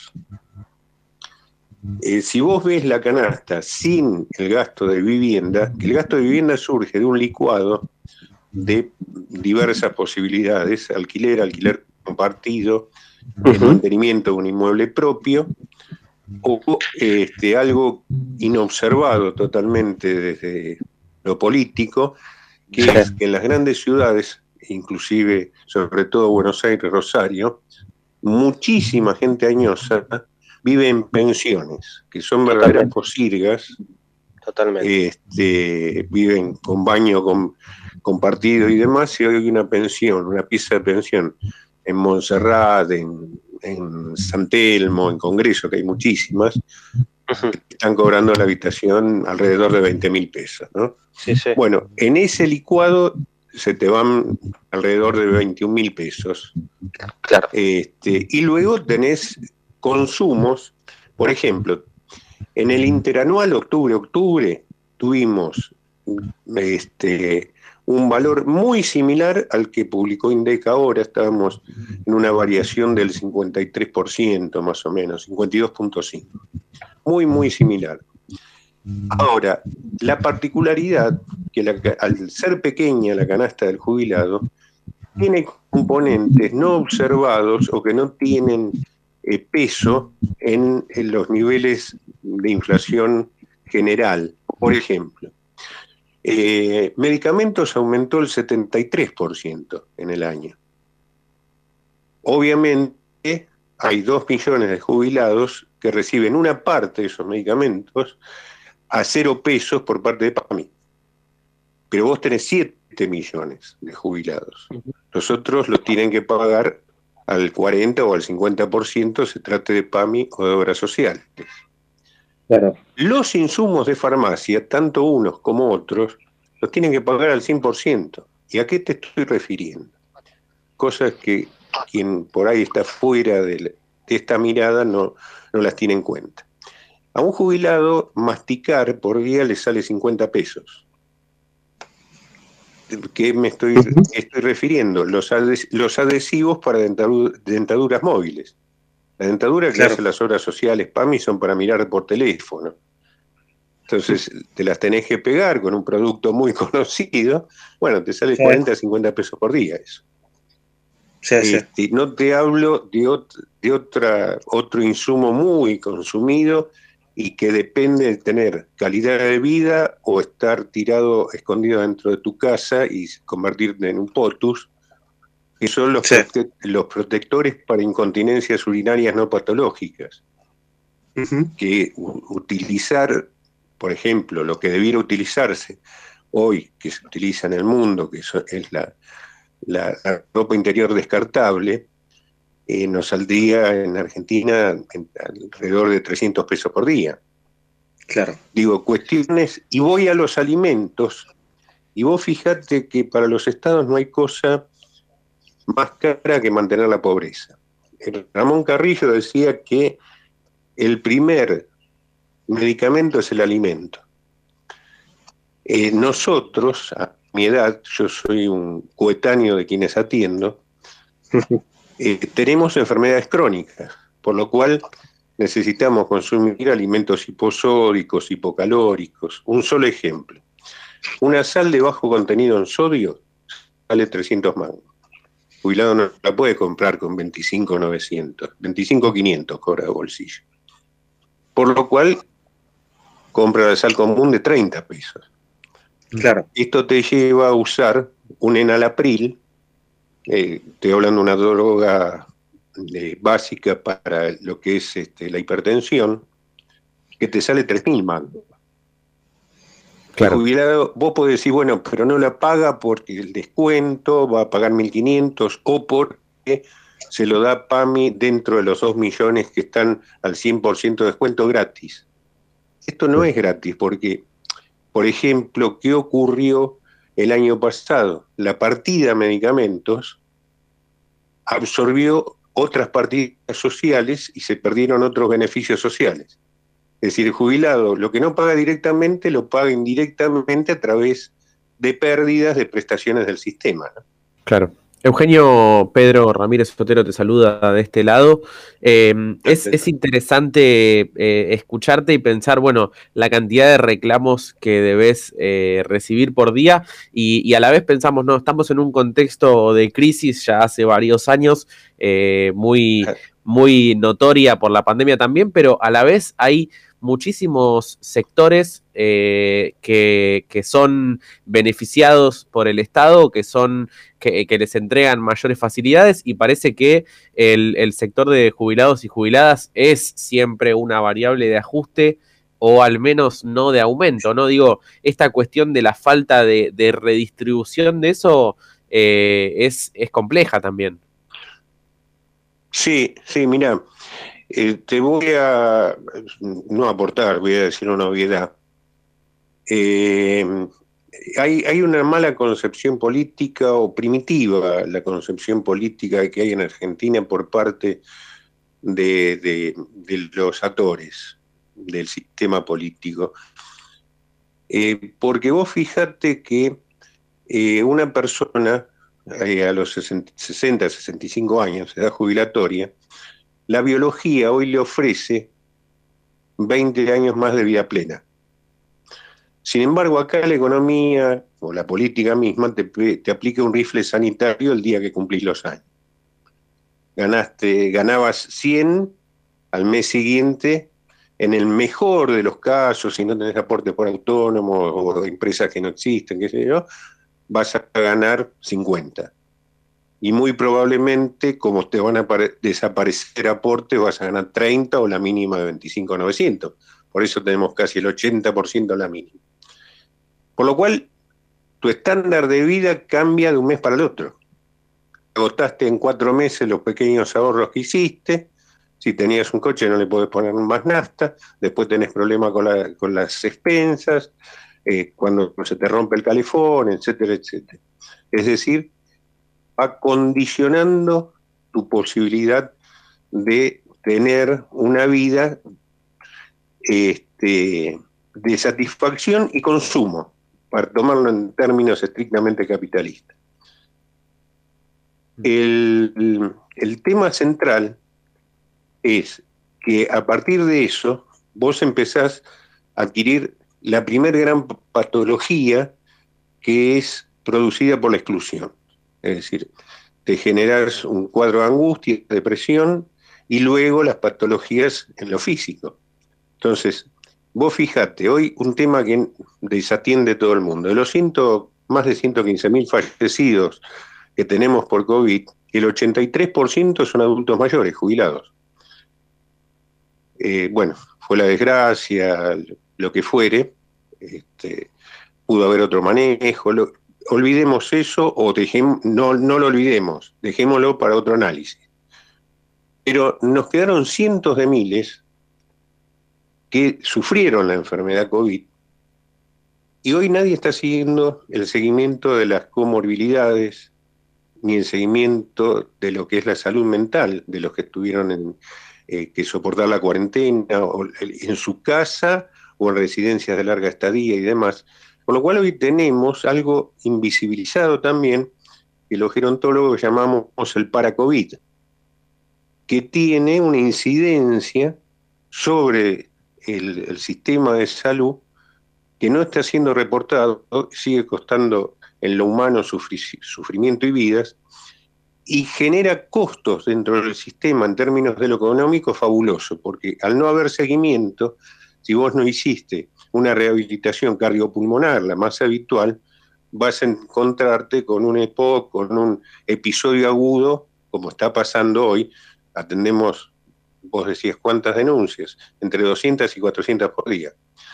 Si vos ves la canasta sin el gasto de vivienda, que el gasto de vivienda surge de un licuado de diversas posibilidades: alquiler compartido, el mantenimiento de un inmueble propio, o algo inobservado totalmente desde lo político, que es que en las grandes ciudades, inclusive sobre todo Buenos Aires, Rosario, muchísima gente añosa vive en pensiones, que son verdaderas posirgas. Totalmente. Viven con baño compartido y demás, y hoy hay una pensión, una pieza de pensión en Montserrat, en San Telmo, en Congreso, que hay muchísimas, que están cobrando la habitación alrededor de 20.000 pesos, ¿no? Sí, sí. Bueno, en ese licuado se te van alrededor de 21.000 pesos. Claro. Y luego tenés consumos, por ejemplo, en el interanual octubre-octubre tuvimos un valor muy similar al que publicó INDEC ahora. Estábamos en una variación del 53% más o menos, 52.5%. Muy similar. Ahora, la particularidad, que al ser pequeña la canasta del jubilado, tiene componentes no observados o que no tienen peso en los niveles de inflación general. Por ejemplo, medicamentos aumentó el 73% en el año. Obviamente hay 2 millones de jubilados que reciben una parte de esos medicamentos a 0 pesos por parte de PAMI. Pero vos tenés 7 millones de jubilados. Los otros los tienen que pagar al 40 o al 50%, se trate de PAMI o de obras sociales. Claro. Los insumos de farmacia, tanto unos como otros, los tienen que pagar al 100%. ¿Y a qué te estoy refiriendo? Cosas que quien por ahí está fuera de esta mirada no las tiene en cuenta. A un jubilado masticar por día le sale 50 pesos. ¿Qué me estoy refiriendo? Los adhesivos para dentaduras móviles. La dentadura que hace las obras sociales PAMI son para mirar por teléfono. Entonces te las tenés que pegar con un producto muy conocido. Bueno, te sale 40 a 50 pesos por día eso. No te hablo de otro insumo muy consumido y que depende de tener calidad de vida o estar tirado, escondido dentro de tu casa y convertirte en un potus, que son los protectores para incontinencias urinarias no patológicas. Que utilizar, por ejemplo, lo que debiera utilizarse hoy, que se utiliza en el mundo, que es la ropa interior descartable, nos saldría en Argentina alrededor de 300 pesos por día. Claro. Digo, cuestiones, y voy a los alimentos, y vos fijate que para los estados no hay cosa más cara que mantener la pobreza. Ramón Carrillo decía que el primer medicamento es el alimento. Nosotros, a mi edad, yo soy un coetáneo de quienes atiendo, tenemos enfermedades crónicas, por lo cual necesitamos consumir alimentos hiposódicos, hipocalóricos. Un solo ejemplo. Una sal de bajo contenido en sodio vale 300 mangos. Jubilado no la puede comprar con 25.900, 25.500 cobra de bolsillo. Por lo cual, compra la sal común de 30 pesos. Claro. Esto te lleva a usar un enalapril, estoy hablando de una droga básica para lo que es la hipertensión, que te sale 3.000 mangos. Claro. El jubilado, vos podés decir, bueno, pero no la paga porque el descuento va a pagar 1.500 o porque se lo da PAMI dentro de los 2 millones que están al 100% de descuento gratis. Esto no es gratis porque, por ejemplo, ¿qué ocurrió el año pasado? La partida medicamentos absorbió otras partidas sociales y se perdieron otros beneficios sociales. Es decir, el jubilado lo que no paga directamente lo paga indirectamente a través de pérdidas de prestaciones del sistema, ¿no? Claro. Eugenio Pedro Ramírez Otero te saluda de este lado. Es interesante escucharte y pensar, bueno, la cantidad de reclamos que debes recibir por día y a la vez pensamos, no, estamos en un contexto de crisis ya hace varios años, muy notoria por la pandemia también, pero a la vez hay muchísimos sectores que son beneficiados por el Estado, que les entregan mayores facilidades y parece que el sector de jubilados y jubiladas es siempre una variable de ajuste o al menos no de aumento, ¿no? Digo, esta cuestión de la falta de redistribución de eso es compleja también. Sí, mira, te voy a no aportar, voy a decir una obviedad. Hay una mala concepción política o primitiva, la concepción política que hay en Argentina por parte de los actores del sistema político. Porque vos fijate que una persona a los 60, 65 años, edad jubilatoria, la biología hoy le ofrece 20 años más de vida plena. Sin embargo, acá la economía o la política misma te aplica un rifle sanitario el día que cumplís los años. Ganabas 100 al mes siguiente, en el mejor de los casos, si no tenés aporte por autónomo o empresas que no existen, qué sé yo, vas a ganar 50. Y muy probablemente, como te van a desaparecer aportes, vas a ganar 30 o la mínima de 25.900. Por eso tenemos casi el 80% la mínima. Por lo cual, tu estándar de vida cambia de un mes para el otro. Agotaste en 4 meses los pequeños ahorros que hiciste. Si tenías un coche no le podés poner más nafta. Después tenés problemas con las expensas, cuando se te rompe el calefón, etcétera, etcétera. Es decir, va condicionando tu posibilidad de tener una vida de satisfacción y consumo, para tomarlo en términos estrictamente capitalistas. El tema central es que a partir de eso vos empezás a adquirir la primer gran patología que es producida por la exclusión. Es decir, te generas un cuadro de angustia, depresión y luego las patologías en lo físico. Entonces, vos fijate, hoy un tema que desatiende todo el mundo. De los más de 115.000 fallecidos que tenemos por COVID, el 83% son adultos mayores, jubilados. Bueno, fue la desgracia, lo que fuere, pudo haber otro manejo, olvidemos eso o no lo olvidemos, dejémoslo para otro análisis. Pero nos quedaron cientos de miles que sufrieron la enfermedad COVID y hoy nadie está siguiendo el seguimiento de las comorbilidades ni el seguimiento de lo que es la salud mental de los que tuvieron que soportar la cuarentena o en su casa o en residencias de larga estadía y demás. Con lo cual hoy tenemos algo invisibilizado también, que los gerontólogos llamamos el para-COVID, que tiene una incidencia sobre el sistema de salud que no está siendo reportado, sigue costando en lo humano sufrimiento y vidas, y genera costos dentro del sistema en términos de lo económico fabuloso, porque al no haber seguimiento, si vos no hiciste una rehabilitación cardiopulmonar, la más habitual, vas a encontrarte con un EPOC, con un episodio agudo, como está pasando hoy. Atendemos, vos decías, ¿cuántas denuncias? Entre 200 y 400 por día.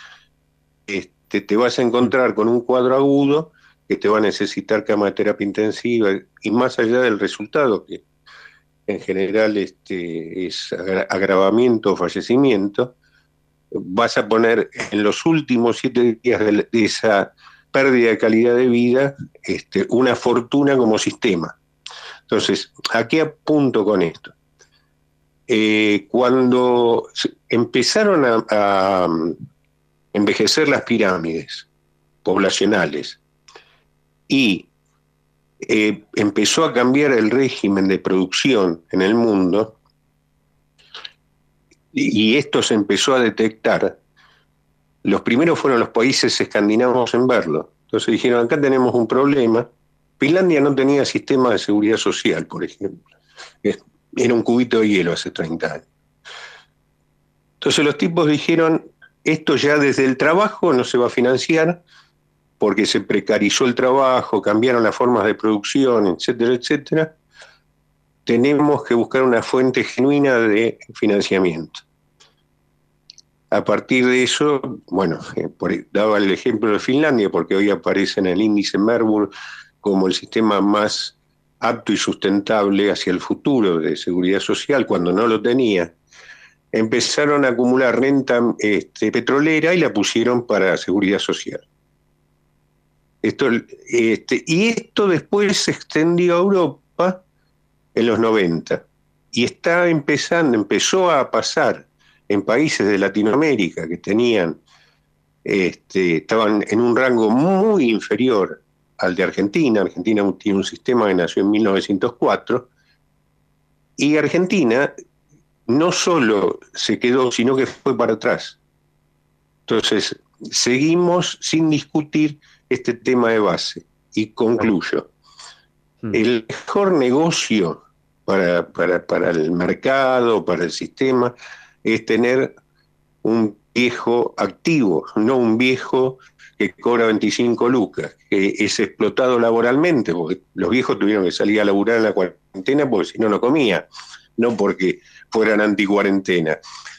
Te vas a encontrar con un cuadro agudo que te va a necesitar cama de terapia intensiva, y más allá del resultado, que en general es agravamiento o fallecimiento, vas a poner en los últimos 7 días de esa pérdida de calidad de vida una fortuna como sistema. Entonces, ¿a qué apunto con esto? Cuando empezaron a envejecer las pirámides poblacionales y empezó a cambiar el régimen de producción en el mundo, y esto se empezó a detectar, los primeros fueron los países escandinavos en verlo. Entonces dijeron, acá tenemos un problema. Finlandia no tenía sistema de seguridad social, por ejemplo. Era un cubito de hielo hace 30 años. Entonces los tipos dijeron, esto ya desde el trabajo no se va a financiar, porque se precarizó el trabajo, cambiaron las formas de producción, etcétera, etcétera. Tenemos que buscar una fuente genuina de financiamiento. A partir de eso, bueno, daba el ejemplo de Finlandia, porque hoy aparece en el índice Mervur como el sistema más apto y sustentable hacia el futuro de seguridad social, cuando no lo tenía. Empezaron a acumular renta petrolera y la pusieron para seguridad social. Y esto después se extendió a Europa en los 90, y empezó a pasar en países de Latinoamérica que estaban en un rango muy inferior al de Argentina. Argentina tiene un sistema que nació en 1904, y Argentina no solo se quedó, sino que fue para atrás. Entonces, seguimos sin discutir este tema de base. Y concluyo. El mejor negocio para el mercado, para el sistema, es tener un viejo activo, no un viejo que cobra 25 lucas, que es explotado laboralmente, porque los viejos tuvieron que salir a laburar en la cuarentena porque si no, no comía, no porque fueran anti-cuarentena.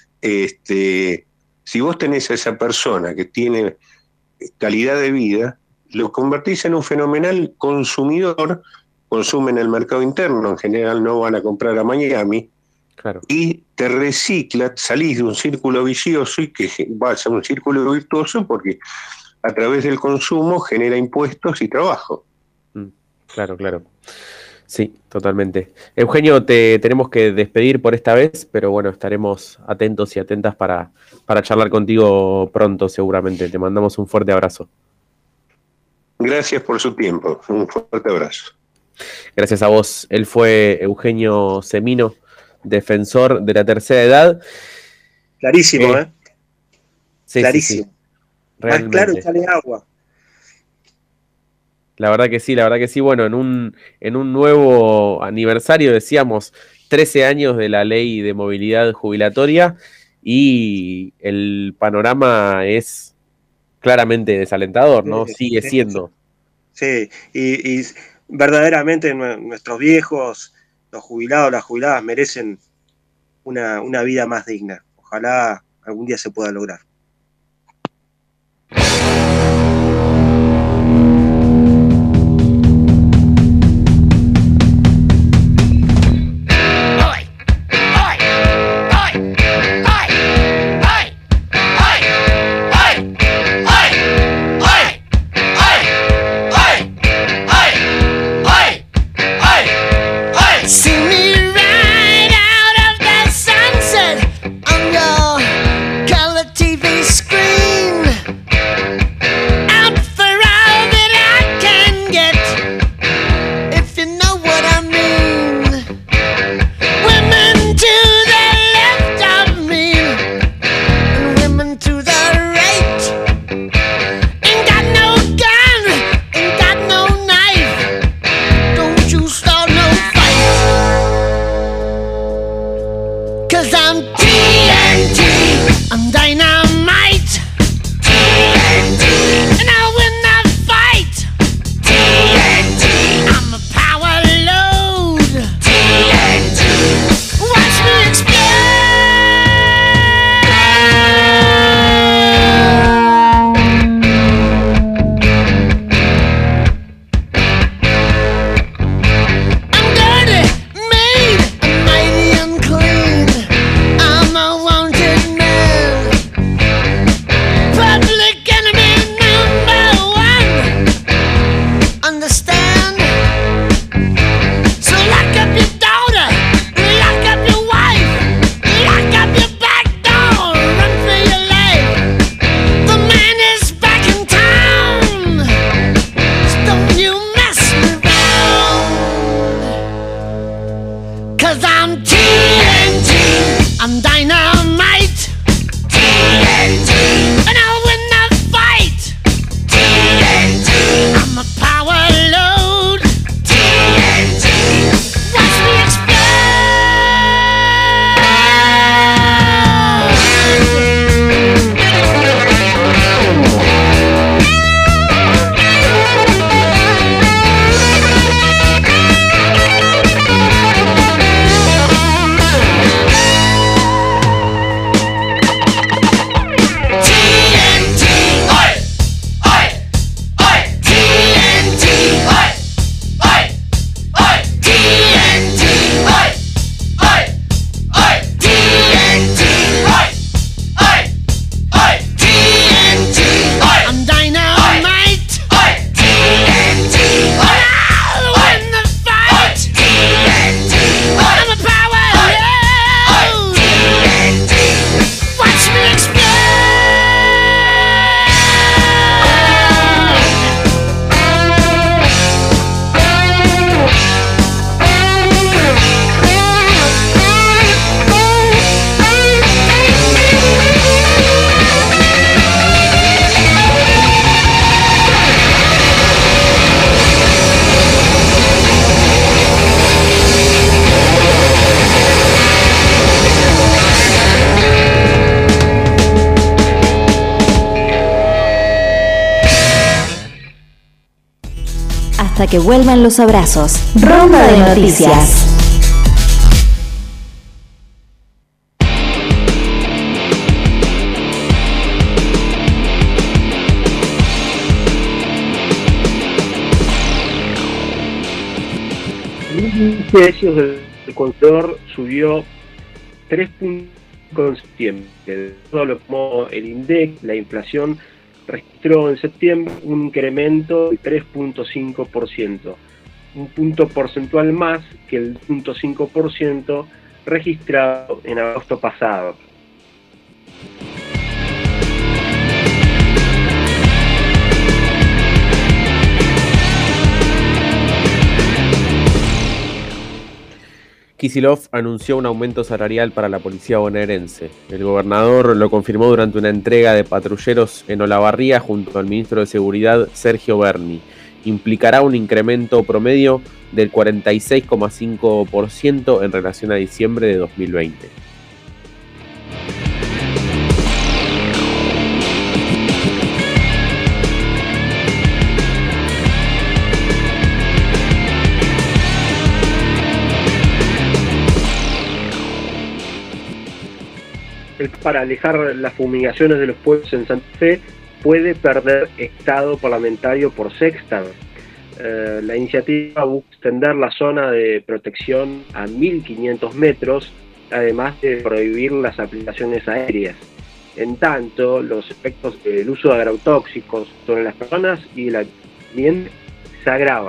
Si vos tenés a esa persona que tiene calidad de vida, lo convertís en un fenomenal consumidor, consumen el mercado interno, en general no van a comprar a Miami, claro, y te recicla, salís de un círculo vicioso y que vas a un círculo virtuoso porque a través del consumo genera impuestos y trabajo. Claro, claro. Sí, totalmente. Eugenio, te tenemos que despedir por esta vez, pero bueno, estaremos atentos y atentas para charlar contigo pronto seguramente. Te mandamos un fuerte abrazo. Gracias por su tiempo. Un fuerte abrazo. Gracias a vos. Él fue Eugenio Semino, defensor de la tercera edad. Clarísimo, Sí, clarísimo. Sí, sí. Más claro, sale agua. La verdad que sí. Bueno, en un nuevo aniversario, decíamos, 13 años de la ley de movilidad jubilatoria, y el panorama es claramente desalentador, ¿no? Sigue siendo. Sí, y verdaderamente nuestros viejos, los jubilados, las jubiladas, merecen una vida más digna. Ojalá algún día se pueda lograr. See me right out of the sunset on your color TV. I'm dynamite. TNT. And I'll win the fight. TNT. I'm a power load. TNT. Watch me explode. Hasta que vuelvan los abrazos. Ronda de noticias. El índice de precios del consumidor subió 3 puntos en septiembre. Todo lo como el INDEC, la inflación registró en septiembre un incremento del 3.5%, un punto porcentual más que el 0.5% registrado en agosto pasado. Kicillof anunció un aumento salarial para la policía bonaerense. El gobernador lo confirmó durante una entrega de patrulleros en Olavarría junto al ministro de Seguridad Sergio Berni. Implicará un incremento promedio del 46,5% en relación a diciembre de 2020. Para alejar las fumigaciones de los pueblos en Santa Fe puede perder estado parlamentario por sexta. La iniciativa busca extender la zona de protección a 1.500 metros, además de prohibir las aplicaciones aéreas. En tanto, los efectos del uso de agrotóxicos sobre las personas y el ambiente se agravan.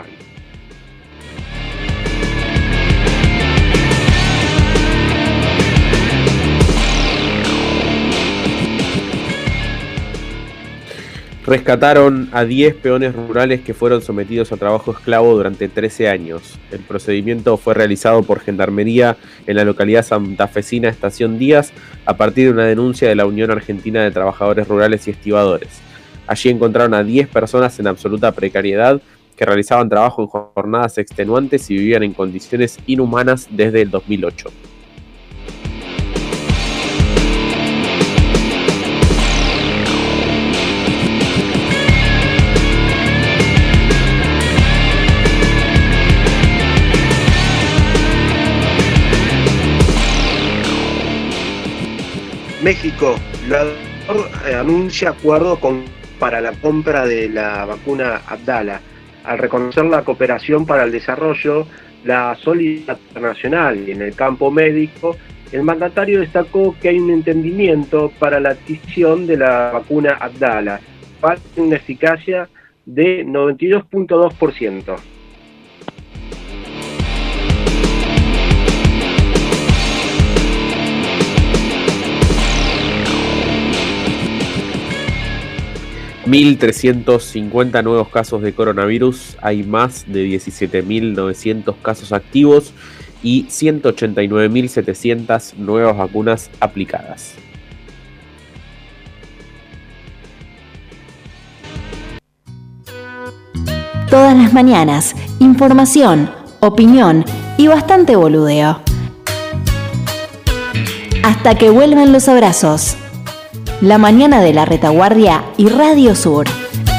Rescataron a 10 peones rurales que fueron sometidos a trabajo esclavo durante 13 años. El procedimiento fue realizado por Gendarmería en la localidad santafesina Estación Díaz a partir de una denuncia de la Unión Argentina de Trabajadores Rurales y Estibadores. Allí encontraron a 10 personas en absoluta precariedad que realizaban trabajo en jornadas extenuantes y vivían en condiciones inhumanas desde el 2008. México, anuncia acuerdo para la compra de la vacuna Abdala. Al reconocer la cooperación para el desarrollo, la solidaridad internacional y en el campo médico, el mandatario destacó que hay un entendimiento para la adquisición de la vacuna Abdala, para una eficacia de 92.2%. $1.350 nuevos casos de coronavirus, hay más de 17.900 casos activos y 189.700 nuevas vacunas aplicadas. Todas las mañanas, información, opinión y bastante boludeo. Hasta que vuelvan los abrazos. La mañana de la Retaguardia y Radio Sur.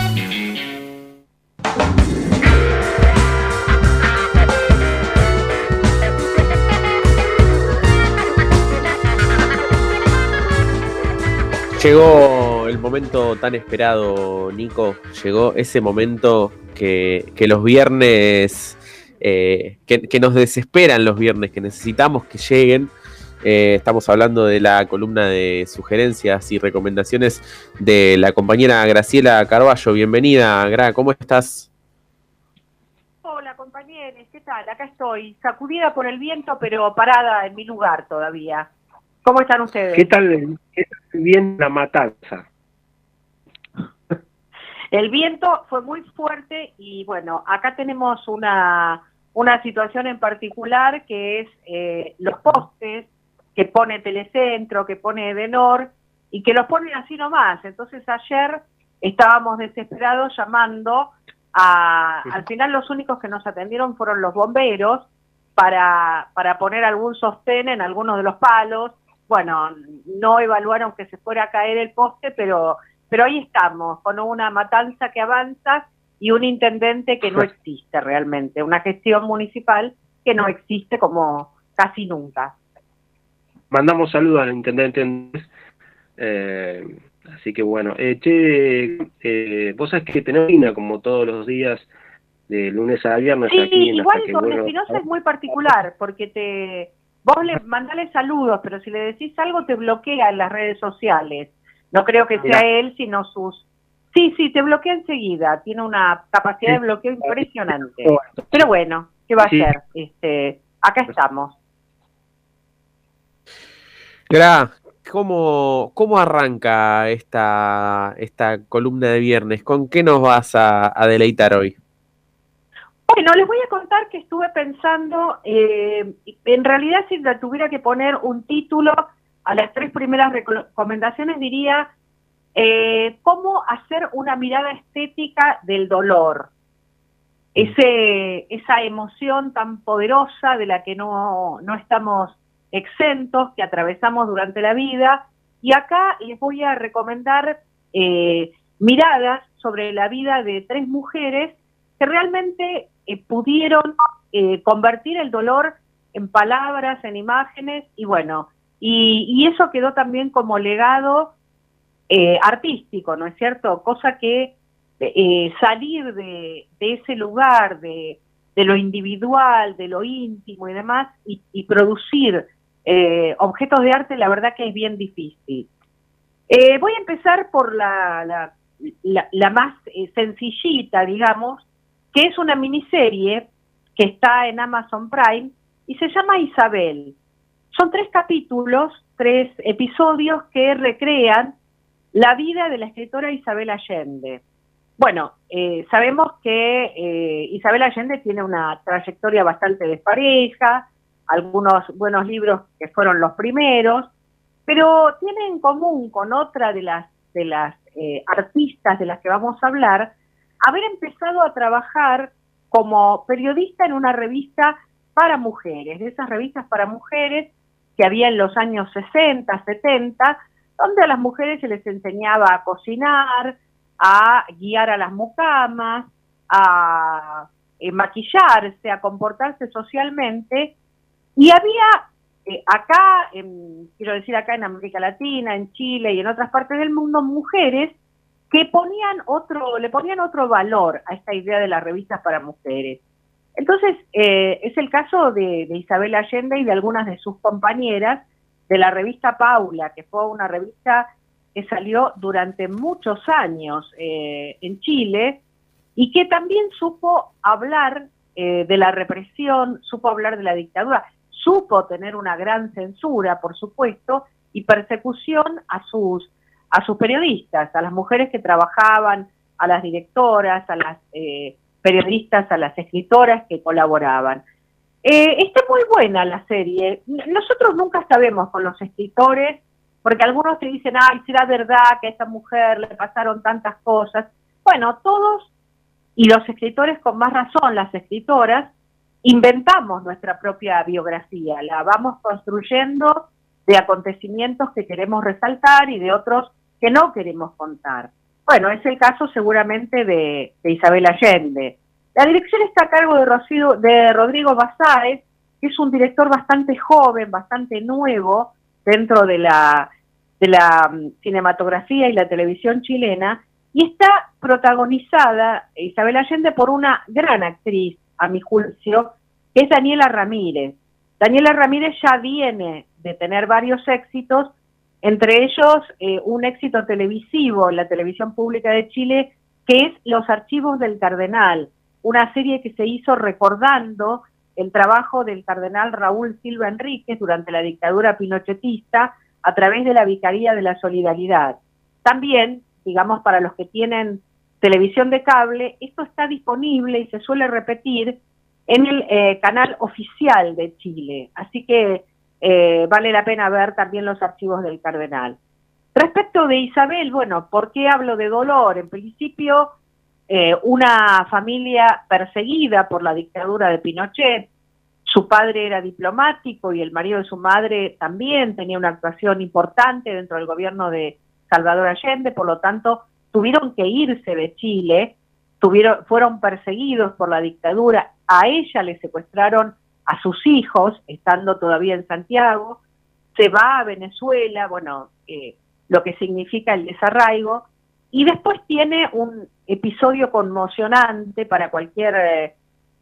Llegó el momento tan esperado, Nico. Llegó ese momento que los viernes, que nos desesperan los viernes, que necesitamos que lleguen. Estamos hablando de la columna de sugerencias y recomendaciones de la compañera Graciela Carballo. Bienvenida, Gra, ¿cómo estás? Hola, compañeros, ¿qué tal? Acá estoy, sacudida por el viento, pero parada en mi lugar todavía. ¿Cómo están ustedes? ¿Qué tal bien la matanza? El viento fue muy fuerte y bueno, acá tenemos una situación en particular que es los postes que pone Telecentro, que pone Edenor, y que los ponen así nomás. Entonces ayer estábamos desesperados llamando al final los únicos que nos atendieron fueron los bomberos para poner algún sostén en algunos de los palos. Bueno, no evaluaron que se fuera a caer el poste, pero ahí estamos, con una matanza que avanza y un intendente que no existe realmente, una gestión municipal que no existe como casi nunca. Mandamos saludos al intendente, así que bueno. Vos sabés que tenemos Ina como todos los días, de lunes a viernes. Sí, aquí en igual Hasta con que Espinosa es muy particular, porque vos le mandale saludos, pero si le decís algo te bloquea en las redes sociales. No creo que sea él, sino sus... Sí, te bloquea enseguida, tiene una capacidad de bloqueo impresionante. Pero bueno, ¿qué va a hacer? Acá estamos. Gra, ¿cómo arranca esta columna de viernes? ¿Con qué nos vas a deleitar hoy? Bueno, les voy a contar que estuve pensando, en realidad si le tuviera que poner un título a las 3 primeras recomendaciones diría cómo hacer una mirada estética del dolor. Esa emoción tan poderosa de la que no estamos exentos, que atravesamos durante la vida, y acá les voy a recomendar miradas sobre la vida de 3 mujeres que realmente pudieron convertir el dolor en palabras, en imágenes, y bueno, y eso quedó también como legado artístico, ¿no es cierto? Cosa que salir de ese lugar, de lo individual, de lo íntimo y demás, y producir objetos de arte, la verdad que es bien difícil. Voy a empezar por la más sencillita, digamos, que es una miniserie que está en Amazon Prime y se llama Isabel. Son 3 capítulos, 3 episodios que recrean la vida de la escritora Isabel Allende. Bueno, sabemos que Isabel Allende tiene una trayectoria bastante despareja, algunos buenos libros que fueron los primeros, pero tiene en común con otra de las artistas de las que vamos a hablar, haber empezado a trabajar como periodista en una revista para mujeres, de esas revistas para mujeres que había en los años 60, 70, donde a las mujeres se les enseñaba a cocinar, a guiar a las mucamas, a maquillarse, a comportarse socialmente, y había acá, quiero decir acá en América Latina, en Chile y en otras partes del mundo, mujeres que le ponían otro valor a esta idea de las revistas para mujeres. Entonces, es el caso de Isabel Allende y de algunas de sus compañeras de la revista Paula, que fue una revista que salió durante muchos años en Chile y que también supo hablar de la represión, supo hablar de la dictadura, supo tener una gran censura, por supuesto, y persecución a sus periodistas, a las mujeres que trabajaban, a las directoras, a las periodistas, a las escritoras que colaboraban. Está muy buena la serie. Nosotros nunca sabemos con los escritores, porque algunos te dicen, ay, será verdad que a esta mujer le pasaron tantas cosas. Bueno, todos, y los escritores con más razón, las escritoras, inventamos nuestra propia biografía, la vamos construyendo de acontecimientos que queremos resaltar y de otros que no queremos contar. Bueno, es el caso seguramente de Isabel Allende. La dirección está a cargo de Rodrigo Basáez, que es un director bastante joven, bastante nuevo dentro de la cinematografía y la televisión chilena, y está protagonizada Isabel Allende por una gran actriz, a mi juicio, que es Daniela Ramírez. Daniela Ramírez ya viene de tener varios éxitos, entre ellos un éxito televisivo en la televisión pública de Chile, que es Los Archivos del Cardenal, una serie que se hizo recordando el trabajo del cardenal Raúl Silva Enríquez durante la dictadura pinochetista a través de la Vicaría de la Solidaridad. También, digamos, para los que tienen televisión de cable, esto está disponible y se suele repetir en el canal oficial de Chile, así que vale la pena ver también Los Archivos del Cardenal. Respecto de Isabel, bueno, ¿por qué hablo de dolor? En principio, una familia perseguida por la dictadura de Pinochet, su padre era diplomático y el marido de su madre también tenía una actuación importante dentro del gobierno de Salvador Allende, por lo tanto tuvieron que irse de Chile, fueron perseguidos por la dictadura, a ella le secuestraron a sus hijos, estando todavía en Santiago, se va a Venezuela, bueno, lo que significa el desarraigo, y después tiene un episodio conmocionante para cualquier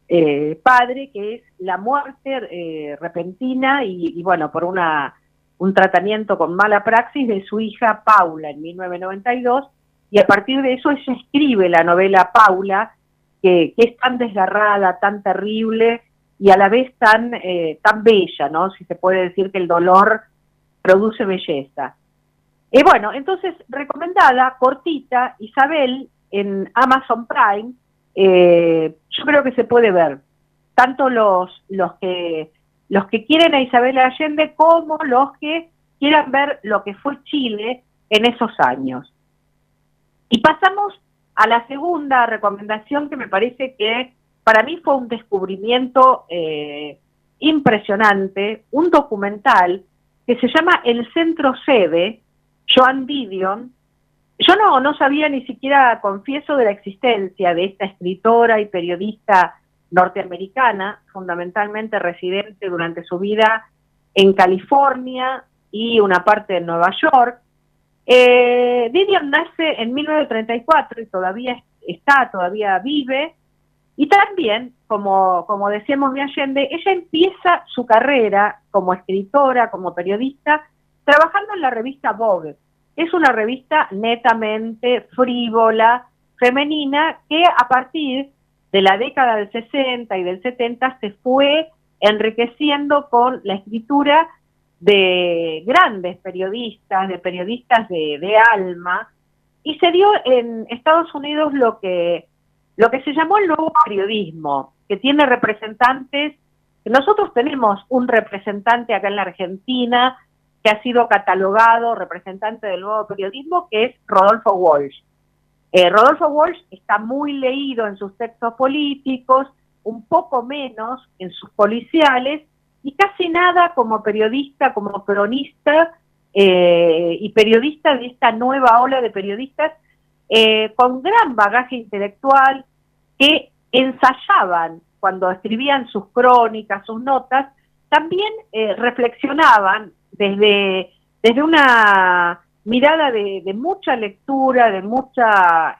padre, que es la muerte repentina y bueno, por un tratamiento con mala praxis de su hija Paula en 1992, y a partir de eso ella escribe la novela Paula, que es tan desgarrada, tan terrible y a la vez tan bella, ¿no? Si se puede decir que el dolor produce belleza. Bueno, entonces, recomendada, cortita, Isabel, en Amazon Prime, yo creo que se puede ver, tanto los que quieren a Isabel Allende como los que quieran ver lo que fue Chile en esos años. Y pasamos a la segunda recomendación, que me parece que para mí fue un descubrimiento impresionante, un documental que se llama El Centro Sede, Joan Didion. Yo no sabía ni siquiera, confieso, de la existencia de esta escritora y periodista norteamericana, fundamentalmente residente durante su vida en California y una parte de Nueva York. Didion nace en 1934 y todavía vive, y también, como decíamos de Allende, ella empieza su carrera como escritora, como periodista, trabajando en la revista Vogue. Es una revista netamente frívola, femenina, que a partir de la década del 60 y del 70 se fue enriqueciendo con la escritura de grandes periodistas, de alma, y se dio en Estados Unidos lo que se llamó el nuevo periodismo, que tiene representantes. Nosotros tenemos un representante acá en la Argentina que ha sido catalogado representante del nuevo periodismo, que es Rodolfo Walsh. Rodolfo Walsh está muy leído en sus textos políticos, un poco menos en sus policiales, y casi nada como periodista, como cronista y periodista de esta nueva ola de periodistas con gran bagaje intelectual, que ensayaban cuando escribían sus crónicas, sus notas, también reflexionaban desde una mirada de mucha lectura, de mucha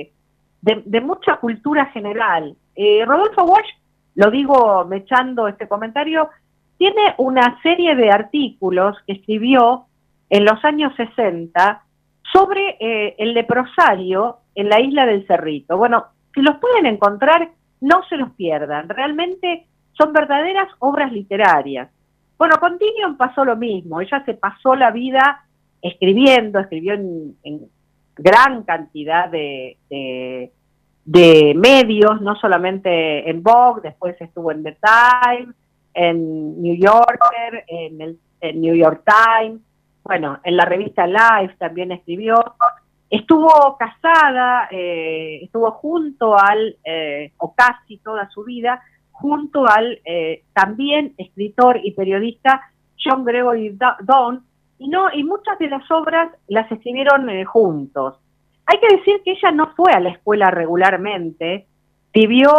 cultura general. Rodolfo Walsh, lo digo mechando este comentario, tiene una serie de artículos que escribió en los años 60 sobre el leprosario en la isla del Cerrito. Bueno, si los pueden encontrar, no se los pierdan. Realmente son verdaderas obras literarias. Bueno, con Tinian pasó lo mismo. Ella se pasó la vida escribió en gran cantidad de medios, no solamente en Vogue, después estuvo en The Times, en New Yorker, en New York Times, bueno, en la revista Life también escribió. Estuvo casada, estuvo junto al, o casi toda su vida, junto al también escritor y periodista John Gregory Dunne, y muchas de las obras las escribieron juntos. Hay que decir que ella no fue a la escuela regularmente, vivió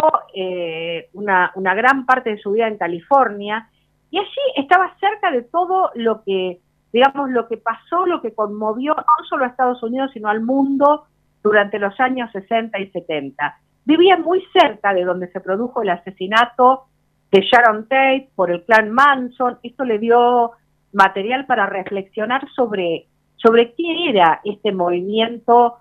una gran parte de su vida en California, y allí estaba cerca de todo lo que, digamos, lo que pasó, lo que conmovió no solo a Estados Unidos, sino al mundo durante los años 60 y 70. Vivía muy cerca de donde se produjo el asesinato de Sharon Tate por el clan Manson. Esto le dio material para reflexionar sobre qué era este movimiento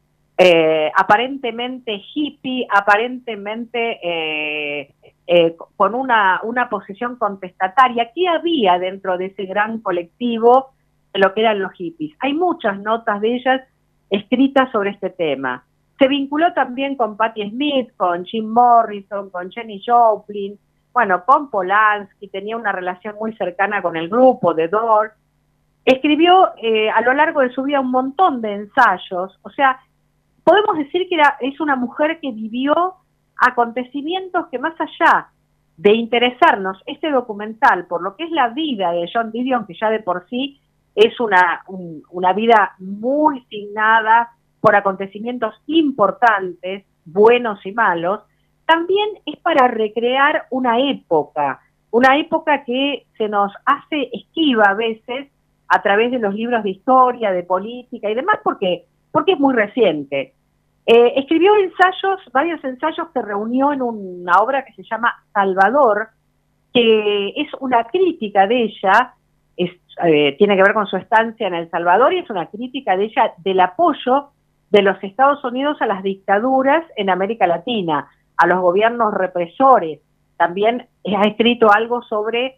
aparentemente hippie, aparentemente con una posición contestataria. ¿Qué había dentro de ese gran colectivo de lo que eran los hippies? Hay muchas notas de ellas escritas sobre este tema. Se vinculó también con Patti Smith, con Jim Morrison, con Janis Joplin, bueno, con Polanski, tenía una relación muy cercana con el grupo de Doors. Escribió a lo largo de su vida un montón de ensayos, o sea, podemos decir que es una mujer que vivió acontecimientos que, más allá de interesarnos este documental por lo que es la vida de Joan Didion, que ya de por sí es una vida muy signada por acontecimientos importantes, buenos y malos, también es para recrear una época que se nos hace esquiva a veces a través de los libros de historia, de política y demás, porque es muy reciente. Escribió varios ensayos que reunió en una obra que se llama Salvador, que es una crítica de ella, tiene que ver con su estancia en El Salvador, y es una crítica de ella del apoyo de los Estados Unidos a las dictaduras en América Latina, a los gobiernos represores. También ha escrito algo sobre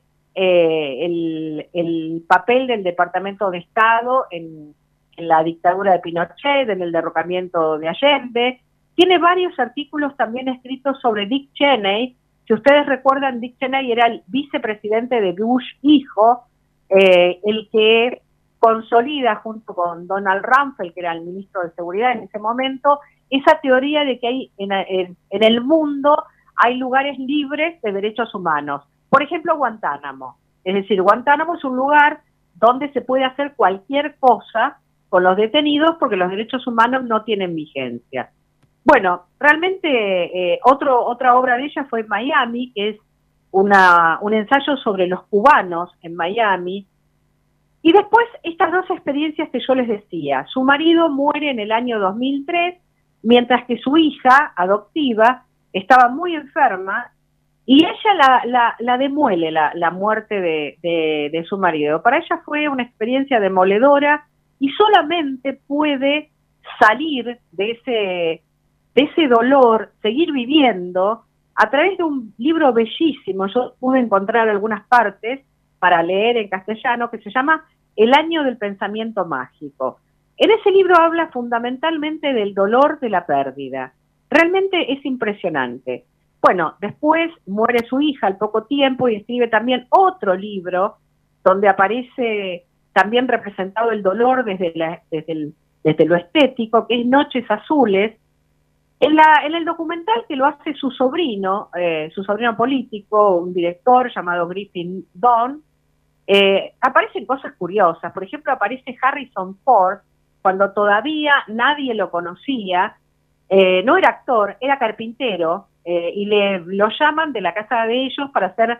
el papel del Departamento de Estado en la dictadura de Pinochet, en el derrocamiento de Allende. Tiene varios artículos también escritos sobre Dick Cheney. Si ustedes recuerdan, Dick Cheney era el vicepresidente de Bush hijo, el que consolida junto con Donald Rumsfeld, que era el ministro de Seguridad en ese momento, esa teoría de que hay en el mundo hay lugares libres de derechos humanos. Por ejemplo, Guantánamo. Es decir, Guantánamo es un lugar donde se puede hacer cualquier cosa con los detenidos porque los derechos humanos no tienen vigencia. Bueno, realmente otra obra de ella fue Miami, que es un ensayo sobre los cubanos en Miami. Y después estas dos experiencias que yo les decía. Su marido muere en el año 2003, mientras que su hija adoptiva estaba muy enferma, y ella la demuele la muerte de su marido. Para ella fue una experiencia demoledora y solamente puede salir de ese dolor, seguir viviendo, a través de un libro bellísimo. Yo pude encontrar algunas partes para leer en castellano, que se llama El año del pensamiento mágico. En ese libro habla fundamentalmente del dolor de la pérdida. Realmente es impresionante. Bueno, después muere su hija al poco tiempo y escribe también otro libro donde aparece también representado el dolor desde lo estético, que es Noches Azules. En el documental que lo hace su sobrino político, un director llamado Griffin Dunne, aparecen cosas curiosas. Por ejemplo, aparece Harrison Ford cuando todavía nadie lo conocía. No era actor, era carpintero, y lo llaman de la casa de ellos para hacer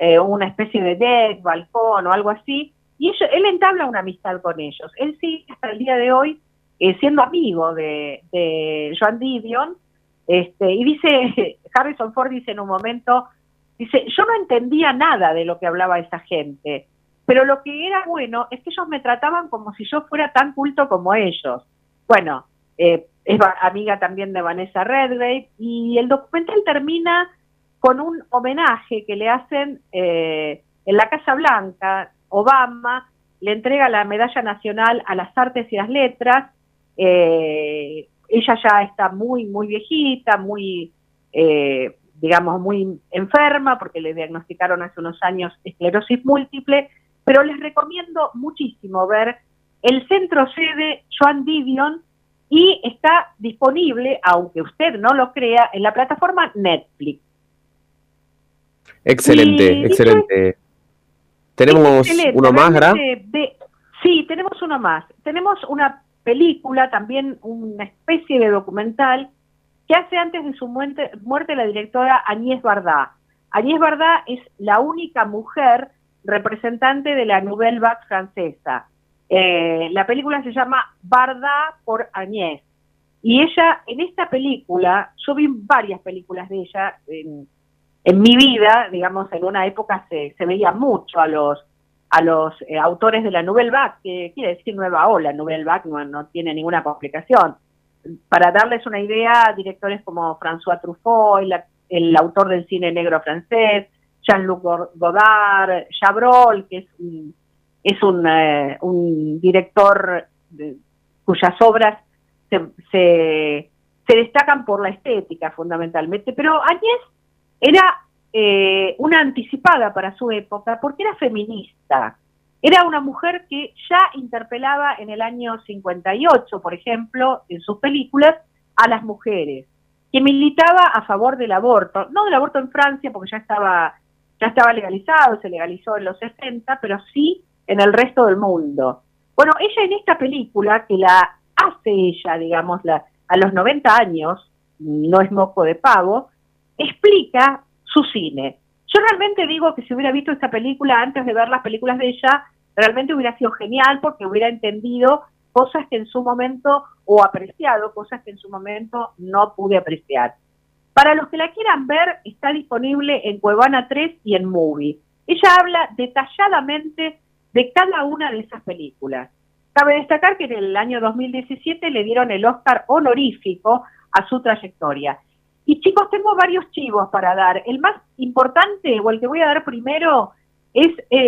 una especie de deck, balcón o algo así, y él entabla una amistad con ellos. Él sigue hasta el día de hoy siendo amigo de Joan Didion, y dice, Harrison Ford dice en un momento, dice, yo no entendía nada de lo que hablaba esa gente, pero lo que era bueno es que ellos me trataban como si yo fuera tan culto como ellos. Bueno, es amiga también de Vanessa Redgrave, y el documental termina con un homenaje que le hacen en la Casa Blanca. Obama le entrega la Medalla Nacional a las Artes y las Letras. Ella ya está muy, muy viejita, muy, digamos, muy enferma, porque le diagnosticaron hace unos años esclerosis múltiple, pero les recomiendo muchísimo ver el centro sede Joan Didion, y está disponible, aunque usted no lo crea, en la plataforma Netflix. Excelente, excelente. ¿Tenemos uno más, Gra? Sí, tenemos uno más. Tenemos una película, también una especie de documental, que hace antes de su muerte la directora Agnès Varda. Agnès Varda es la única mujer representante de la Nouvelle Vague francesa. La película se llama Varda por Agnès. Y ella, en esta película, yo vi varias películas de ella en mi vida, digamos, en una época se veía mucho a los autores de la Nouvelle Vague, que quiere decir nueva ola. Nouvelle Vague no tiene ninguna complicación. Para darles una idea, directores como François Truffaut, el autor del cine negro francés, Jean-Luc Godard, Chabrol, que es un director cuyas obras se destacan por la estética fundamentalmente, pero Agnès era una anticipada para su época porque era feminista. Era una mujer que ya interpelaba en el año 58, por ejemplo, en sus películas, a las mujeres, que militaba a favor del aborto, no del aborto en Francia porque ya estaba legalizado, se legalizó en los 60, pero sí en el resto del mundo. Bueno, ella en esta película, que la hace ella, digamos, a los 90 años, no es moco de pavo, explica su cine. Yo realmente digo que si hubiera visto esta película antes de ver las películas de ella, realmente hubiera sido genial porque hubiera entendido cosas que en su momento, o apreciado cosas que en su momento no pude apreciar. Para los que la quieran ver, está disponible en Cuevana 3 y en Movie. Ella habla detalladamente de cada una de esas películas. Cabe destacar que en el año 2017 le dieron el Oscar honorífico a su trayectoria. Y chicos, tengo varios chivos para dar. El más importante, o el que voy a dar primero, es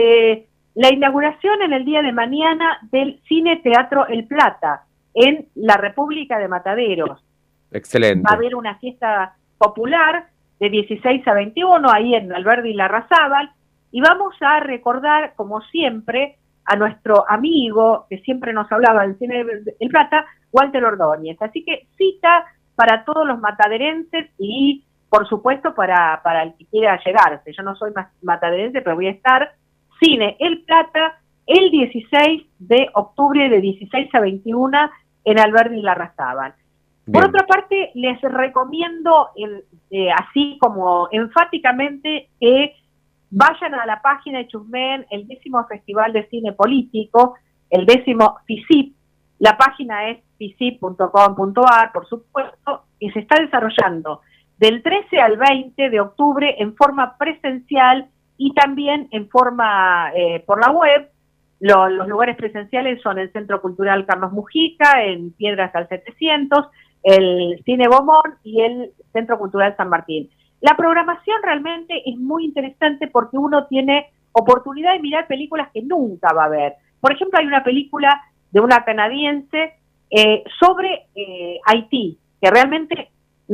la inauguración en el día de mañana del Cine Teatro El Plata, en la República de Mataderos. Excelente. Va a haber una fiesta popular de 16 a 21, ahí en Alberdi y Larrazábal, y vamos a recordar, como siempre, a nuestro amigo, que siempre nos hablaba del Cine El Plata, Walter Ordóñez. Así que cita para todos los mataderenses y, por supuesto, para el que quiera llegarse. Yo no soy mataderense, pero voy a estar. Cine El Plata, el 16 de octubre, de 16 a 21, en Alberdi y Larrazábal. Por otra parte, les recomiendo, así como enfáticamente, que vayan a la página de chusmen el 10º Festival de Cine Político, el 10º FICIP. La página es ficip.com.ar, por supuesto, y se está desarrollando del 13 al 20 de octubre en forma presencial y también en forma por la web. Los lugares presenciales son el Centro Cultural Carlos Mujica, en Piedras al 700, el Cine Beaumont y el Centro Cultural San Martín. La programación realmente es muy interesante porque uno tiene oportunidad de mirar películas que nunca va a ver. Por ejemplo, hay una película de una canadiense sobre Haití, que realmente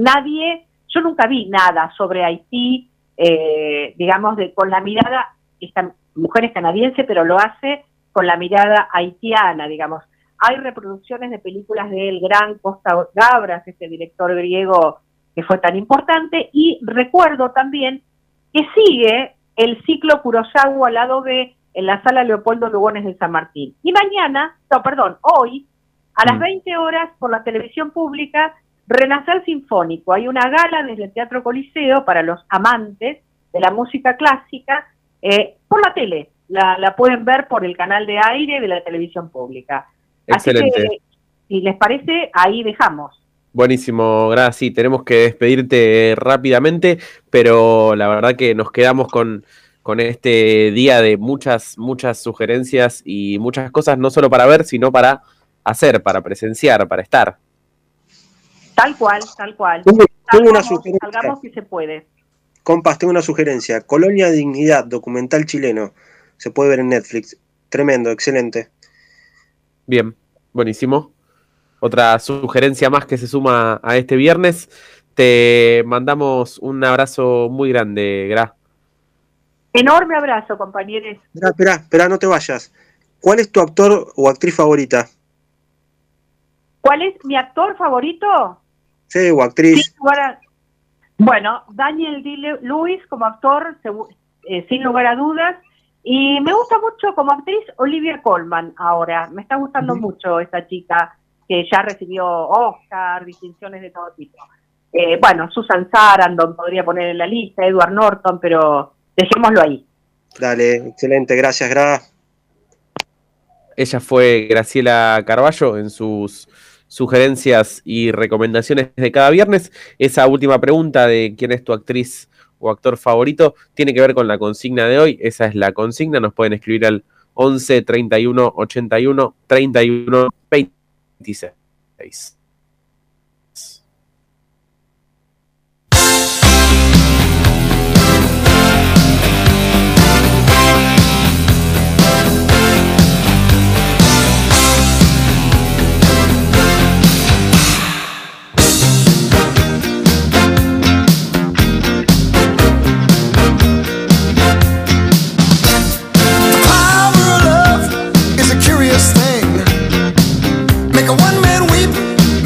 yo nunca vi nada sobre Haití, digamos, con la mirada, esta mujer es canadiense, pero lo hace con la mirada haitiana, digamos. Hay reproducciones de películas del gran Costa Gavras, este director griego que fue tan importante, y recuerdo también que sigue el ciclo Kurosawa al lado B en la Sala Leopoldo Lugones de San Martín. Y hoy, a las 20 horas, por la televisión pública, Renacer Sinfónico. Hay una gala desde el Teatro Coliseo para los amantes de la música clásica, por la tele. La pueden ver por el canal de aire de la televisión pública. Excelente. Así que, si les parece, ahí dejamos. Buenísimo, Gra, sí, tenemos que despedirte rápidamente, pero la verdad que nos quedamos con este día de muchas sugerencias y muchas cosas, no solo para ver, sino para hacer, para presenciar, para estar. Tal cual. Tengo una sugerencia. Salgamos si se puede. Compas, tengo una sugerencia. Colonia Dignidad, documental chileno. Se puede ver en Netflix. Tremendo, excelente. Bien, buenísimo. Otra sugerencia más que se suma a este viernes. Te mandamos un abrazo muy grande, Gra. Enorme abrazo, compañeros. Espera, no te vayas. ¿Cuál es tu actor o actriz favorita? ¿Cuál es mi actor favorito? Sí, o actriz. Bueno, Daniel Day-Lewis como actor, sin lugar a dudas. Y me gusta mucho como actriz Olivia Colman ahora. Me está gustando mucho esta chica que ya recibió Oscar, distinciones de todo tipo. Bueno, Susan Sarandon podría poner en la lista, Edward Norton, pero dejémoslo ahí. Dale, excelente, gracias, Gra. Ella fue Graciela Carballo en sus sugerencias y recomendaciones de cada viernes. Esa última pregunta de quién es tu actriz o actor favorito tiene que ver con la consigna de hoy. Esa es la consigna. Nos pueden escribir al 11 31 81 31 26. Make a one man weep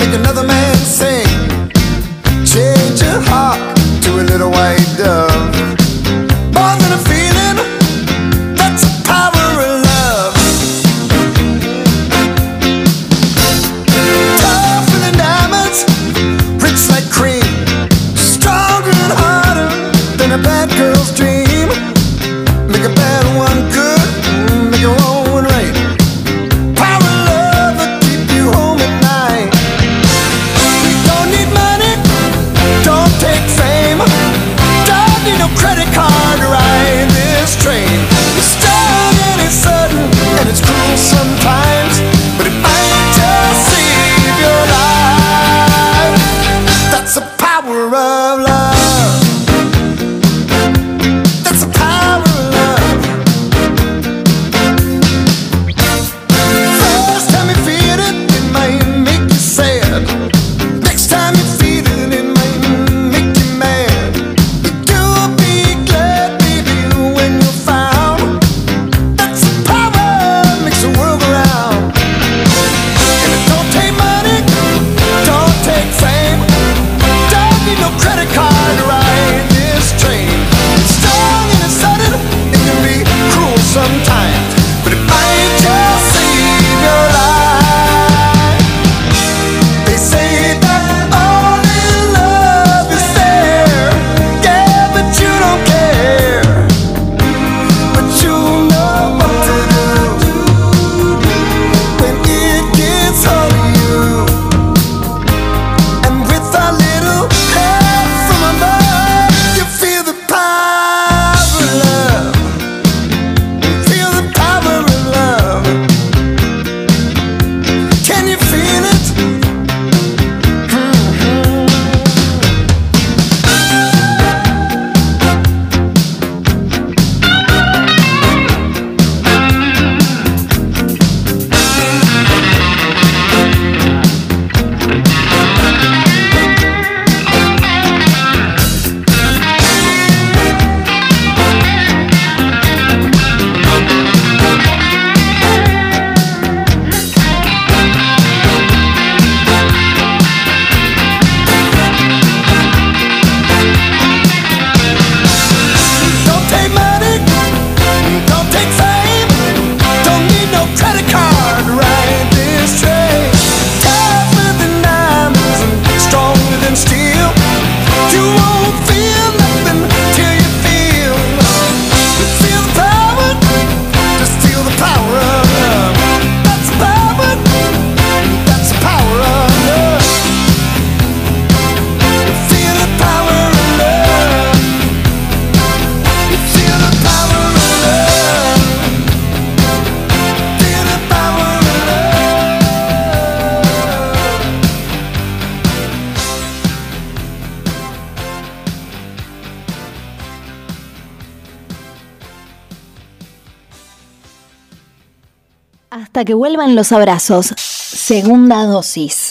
hasta que vuelvan los abrazos. Segunda dosis.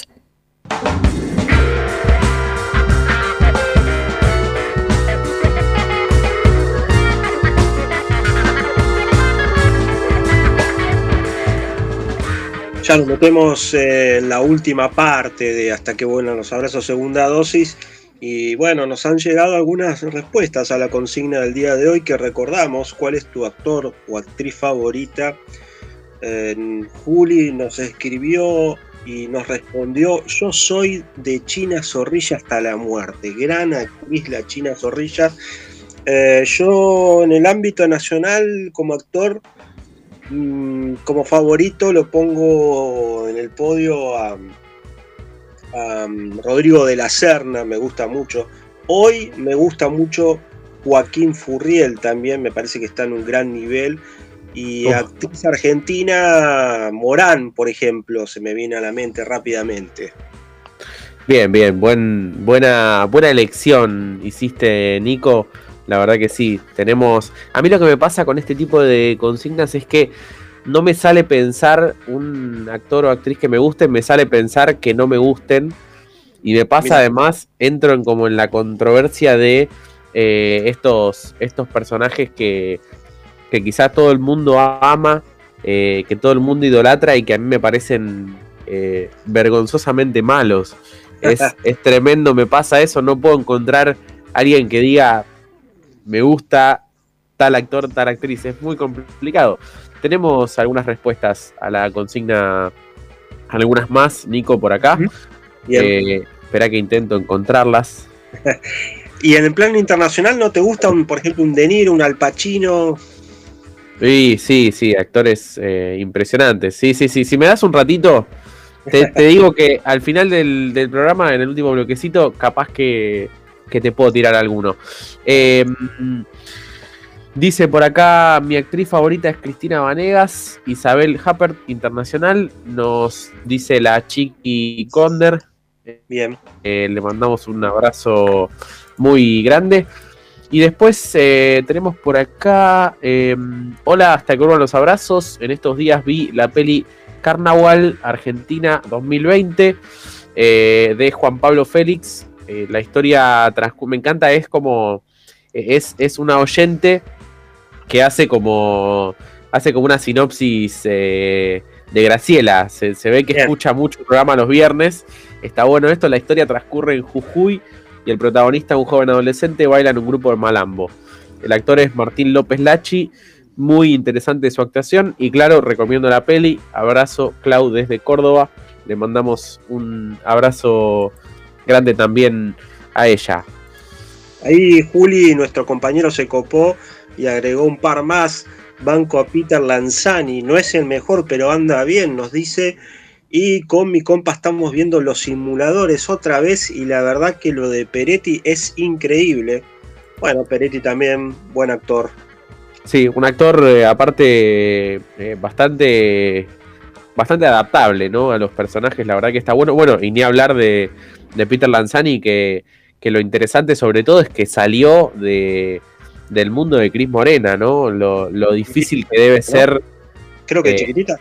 Ya nos metemos en la última parte de Hasta que vuelan los abrazos, segunda dosis. Y bueno, nos han llegado algunas respuestas a la consigna del día de hoy, que recordamos: ¿cuál es tu actor o actriz favorita? Juli nos escribió y nos respondió: yo soy de China Zorrilla hasta la muerte. Gran actriz la China Zorrilla. Yo en el ámbito nacional como actor, como favorito lo pongo en el podio a Rodrigo de la Serna, me gusta mucho. Hoy me gusta mucho Joaquín Furriel también, me parece que está en un gran nivel. Y actriz argentina, Morán, por ejemplo, se me viene a la mente rápidamente. Bien, buena elección hiciste, Nico. La verdad que sí, tenemos... A mí lo que me pasa con este tipo de consignas es que no me sale pensar un actor o actriz que me guste, me sale pensar que no me gusten. Y me pasa además, entro en la controversia de estos personajes que quizás todo el mundo ama, que todo el mundo idolatra y que a mí me parecen vergonzosamente malos. Es tremendo, me pasa eso, no puedo encontrar a alguien que diga me gusta tal actor, tal actriz, es muy complicado. Tenemos algunas respuestas a la consigna, algunas más, Nico, por acá. Espera que intento encontrarlas. ¿Y en el plano internacional no te gusta, por ejemplo, un De Niro, un Al Pacino? Sí, actores impresionantes. Sí, si me das un ratito, te digo que al final del programa, en el último bloquecito, capaz que te puedo tirar alguno. Dice por acá: mi actriz favorita es Cristina Vanegas. Isabel Huppert, internacional. Nos dice la Chiqui Conder. Bien. Le mandamos un abrazo muy grande. Y después tenemos por acá: hola, hasta que vuelvan los abrazos. En estos días vi la peli Carnaval Argentina 2020 de Juan Pablo Félix. La historia me encanta, es como es una oyente que hace como una sinopsis de Graciela. Se ve que escucha mucho el programa los viernes. Está bueno esto. La historia transcurre en Jujuy y el protagonista, un joven adolescente, baila en un grupo de malambo. El actor es Martín López Lachi. Muy interesante su actuación y claro, recomiendo la peli. Abrazo, Clau, desde Córdoba. Le mandamos un abrazo grande también a ella. Ahí Juli, nuestro compañero, se copó y agregó un par más. Banco a Peter Lanzani, no es el mejor, pero anda bien, nos dice. Y con mi compa estamos viendo Los Simuladores otra vez y la verdad que lo de Peretti es increíble. Bueno, Peretti también, buen actor. Sí, un actor aparte bastante adaptable, ¿no? A los personajes, la verdad que está bueno. Bueno, y ni hablar de Peter Lanzani, que lo interesante sobre todo es que salió del mundo de Cris Morena, ¿no? Lo difícil que debe ser. Creo que chiquitita.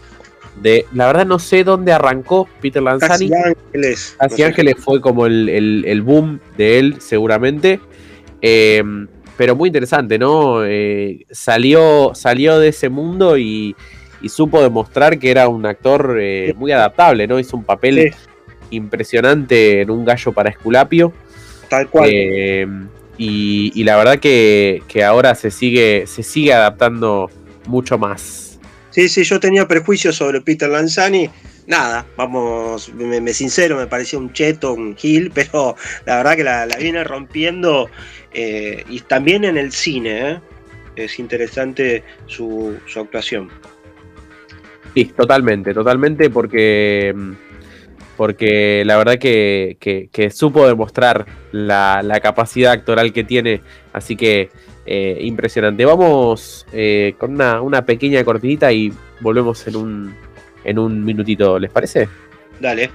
La verdad no sé dónde arrancó Peter Lanzani. Casi Ángeles fue como el boom de él, seguramente. Pero muy interesante, ¿no? Salió de ese mundo y supo demostrar que era un actor muy adaptable, ¿no? Hizo un papel impresionante en Un gallo para Esculapio. Tal cual. Y la verdad que ahora se sigue adaptando mucho más. Sí, yo tenía prejuicios sobre Peter Lanzani. Nada, vamos, me sincero, me parecía un cheto, un gil, pero la verdad que la viene rompiendo y también en el cine, es interesante su actuación. Sí, totalmente, porque la verdad que supo demostrar la capacidad actoral que tiene, así que impresionante. Vamos con una pequeña cortinita y volvemos en un minutito, ¿les parece? Dale.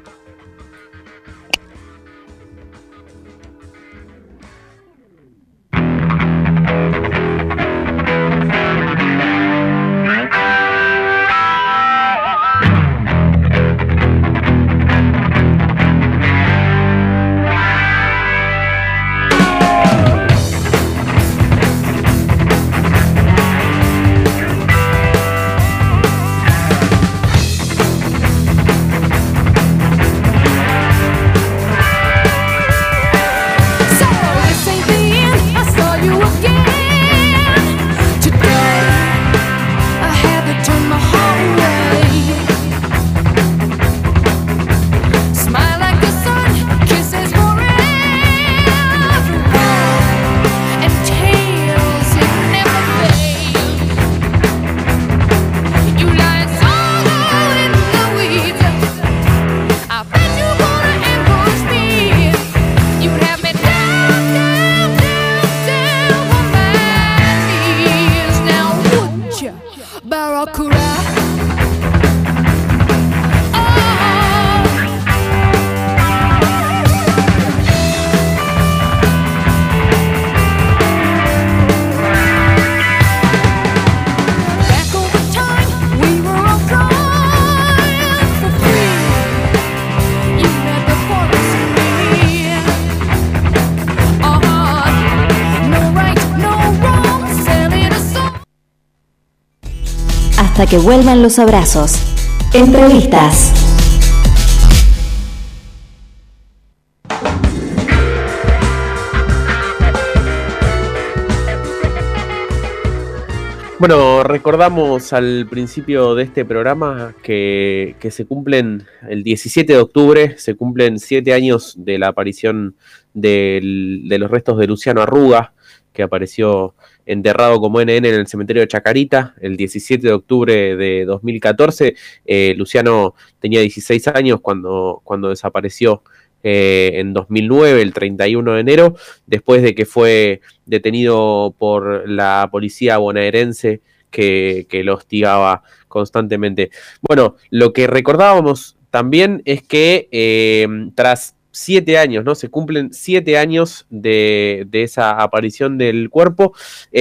hasta que vuelvan los abrazos. Entrevistas. Bueno, recordamos al principio de este programa que se cumplen, el 17 de octubre, se cumplen 7 años de la aparición de los restos de Luciano Arruga, que apareció enterrado como NN en el cementerio de Chacarita, el 17 de octubre de 2014. Luciano tenía 16 años cuando desapareció en 2009, el 31 de enero, después de que fue detenido por la policía bonaerense que lo hostigaba constantemente. Bueno, lo que recordábamos también es que tras 7 años, ¿no? Se cumplen 7 años de esa aparición del cuerpo,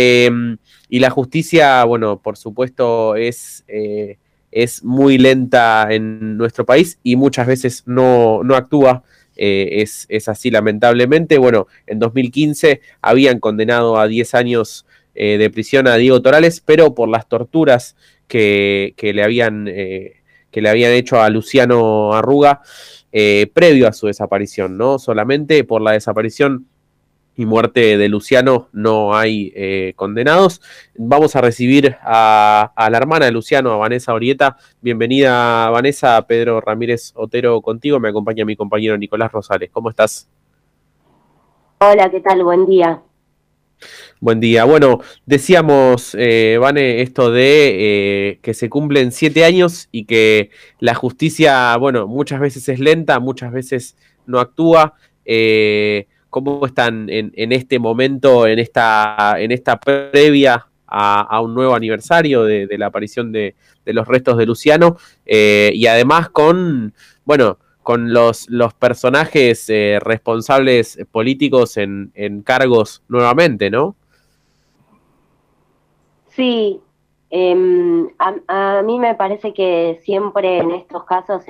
y la justicia, bueno, por supuesto es muy lenta en nuestro país y muchas veces no actúa. Es así, lamentablemente. Bueno, en 2015 habían condenado a 10 años de prisión a Diego Torales, pero por las torturas que le habían hecho a Luciano Arruga previo a su desaparición, ¿no? Solamente por la desaparición y muerte de Luciano no hay condenados. Vamos a recibir a la hermana de Luciano, a Vanessa Orieta. Bienvenida, Vanessa. Pedro Ramírez Otero contigo. Me acompaña mi compañero Nicolás Rosales. ¿Cómo estás? Hola, ¿qué tal? Buen día. Buen día. Bueno, decíamos, Vane, esto de que se cumplen 7 años y que la justicia, bueno, muchas veces es lenta, muchas veces no actúa. ¿Cómo están en este momento, en esta previa a un nuevo aniversario de la aparición de los restos de Luciano? Y además con los personajes responsables políticos en cargos nuevamente, ¿no? Sí, a mí me parece que siempre en estos casos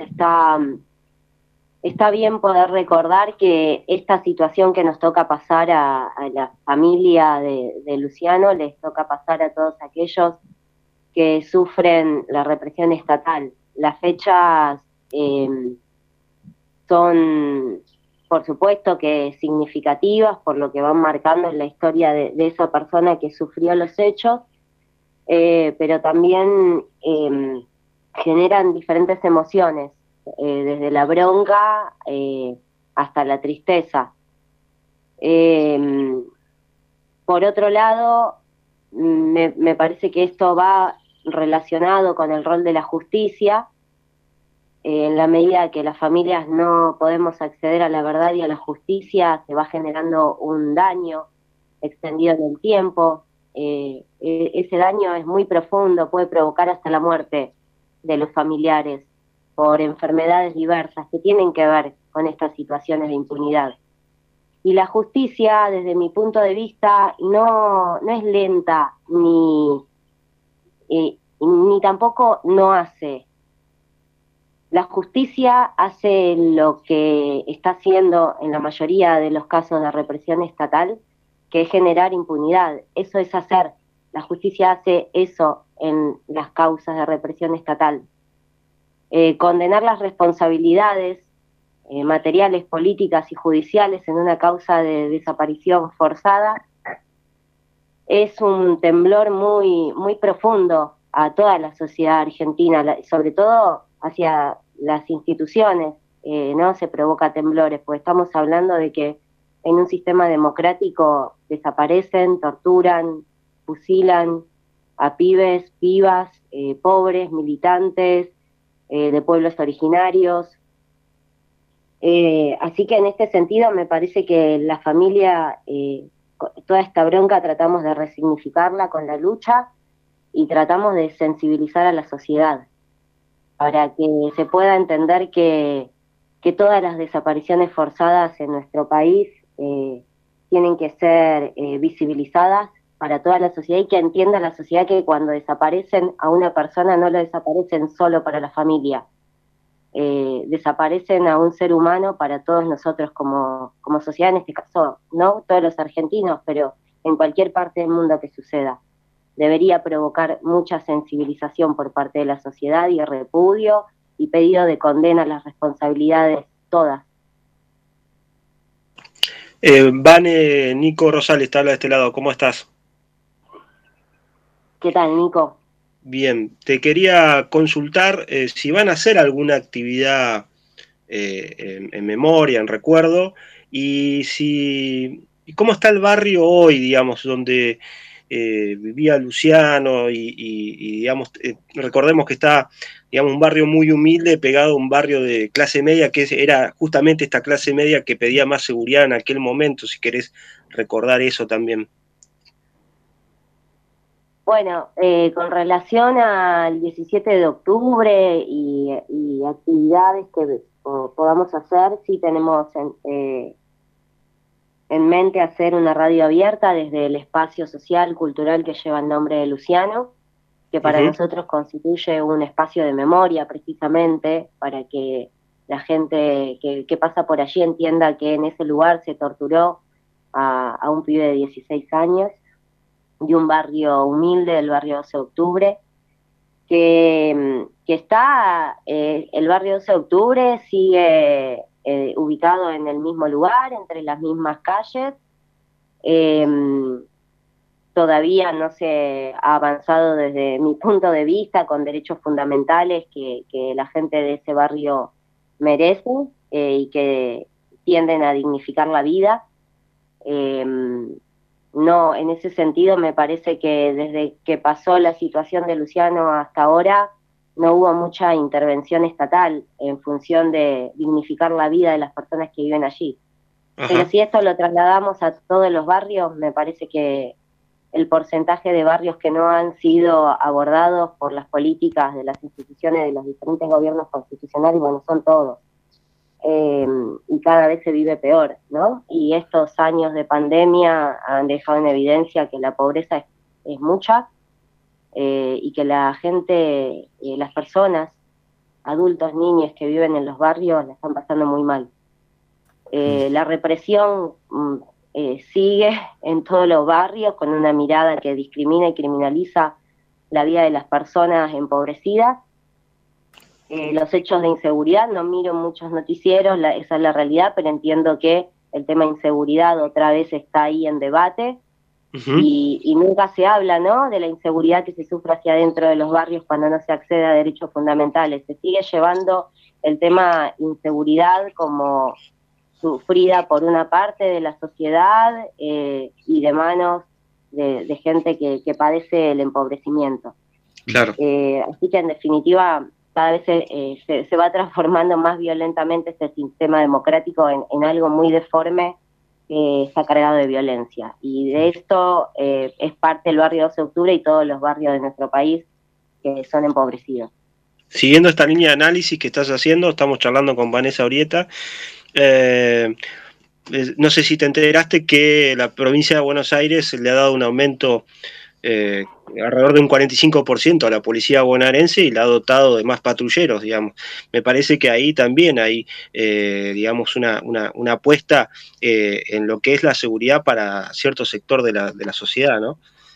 está bien poder recordar que esta situación que nos toca pasar a la familia de Luciano, les toca pasar a todos aquellos que sufren la represión estatal. Las fechas son, por supuesto, que significativas por lo que van marcando en la historia de esa persona que sufrió los hechos, pero también generan diferentes emociones, desde la bronca hasta la tristeza. Por otro lado, me parece que esto va relacionado con el rol de la justicia, en la medida que las familias no podemos acceder a la verdad y a la justicia, se va generando un daño extendido en el tiempo. Ese daño es muy profundo, puede provocar hasta la muerte de los familiares por enfermedades diversas que tienen que ver con estas situaciones de impunidad. Y la justicia, desde mi punto de vista, no es lenta, ni tampoco no hace. La justicia hace lo que está haciendo en la mayoría de los casos de represión estatal, que es generar impunidad. Eso es hacer. La justicia hace eso en las causas de represión estatal. Condenar las responsabilidades materiales, políticas y judiciales en una causa de desaparición forzada es un temblor muy, muy profundo a toda la sociedad argentina, sobre todo hacia las instituciones, ¿no? Se provoca temblores, porque estamos hablando de que en un sistema democrático desaparecen, torturan, fusilan a pibes, pibas, pobres, militantes, de pueblos originarios. Así que en este sentido me parece que la familia, toda esta bronca tratamos de resignificarla con la lucha y tratamos de sensibilizar a la sociedad para que se pueda entender que todas las desapariciones forzadas en nuestro país tienen que ser visibilizadas para toda la sociedad y que entienda la sociedad que cuando desaparecen a una persona no lo desaparecen solo para la familia, desaparecen a un ser humano para todos nosotros como sociedad, en este caso, no todos los argentinos, pero en cualquier parte del mundo que suceda. debería provocar mucha sensibilización por parte de la sociedad y repudio y pedido de condena a las responsabilidades todas. Vane, Nico Rosales, te habla de este lado, ¿cómo estás? ¿Qué tal, Nico? Bien, te quería consultar si van a hacer alguna actividad en memoria, en recuerdo, y cómo está el barrio hoy, digamos, donde vivía Luciano, digamos, recordemos que está, digamos, un barrio muy humilde pegado a un barrio de clase media, que era justamente esta clase media que pedía más seguridad en aquel momento, si querés recordar eso también. Bueno, con relación al 17 de octubre y actividades que podamos hacer, sí tenemos en mente hacer una radio abierta desde el espacio social, cultural que lleva el nombre de Luciano, que para nosotros constituye un espacio de memoria precisamente, para que la gente que pasa por allí entienda que en ese lugar se torturó a un pibe de 16 años, de un barrio humilde, del barrio 12 de octubre, que está, el barrio 12 de octubre sigue ubicado en el mismo lugar, entre las mismas calles. Todavía no se ha avanzado desde mi punto de vista con derechos fundamentales que la gente de ese barrio merece y que tienden a dignificar la vida. No, en ese sentido me parece que desde que pasó la situación de Luciano hasta ahora no hubo mucha intervención estatal en función de dignificar la vida de las personas que viven allí. Ajá. Pero si esto lo trasladamos a todos los barrios, me parece que el porcentaje de barrios que no han sido abordados por las políticas de las instituciones de los diferentes gobiernos constitucionales, bueno, son todos. Y cada vez se vive peor, ¿no? Y estos años de pandemia han dejado en evidencia que la pobreza es mucha y que la gente, las personas, adultos, niños que viven en los barrios la están pasando muy mal. La represión sigue en todos los barrios con una mirada que discrimina y criminaliza la vida de las personas empobrecidas. Los hechos de inseguridad, no miro muchos noticieros, esa es la realidad, pero entiendo que el tema de inseguridad otra vez está ahí en debate y nunca se habla, ¿no?, de la inseguridad que se sufre hacia adentro de los barrios cuando no se accede a derechos fundamentales. Se sigue llevando el tema inseguridad como sufrida por una parte de la sociedad y de manos de gente que padece el empobrecimiento. Claro. Así que en definitiva cada vez se va transformando más violentamente este sistema democrático en algo muy deforme que está cargado de violencia. Y de esto es parte el barrio 12 de octubre y todos los barrios de nuestro país que son empobrecidos. Siguiendo esta línea de análisis que estás haciendo, estamos charlando con Vanessa Urieta. No sé si te enteraste que la provincia de Buenos Aires le ha dado un aumento alrededor de un 45% a la policía bonaerense y la ha dotado de más patrulleros, digamos. Me parece que ahí también hay, digamos, una apuesta en lo que es la seguridad para cierto sector de la sociedad, ¿no?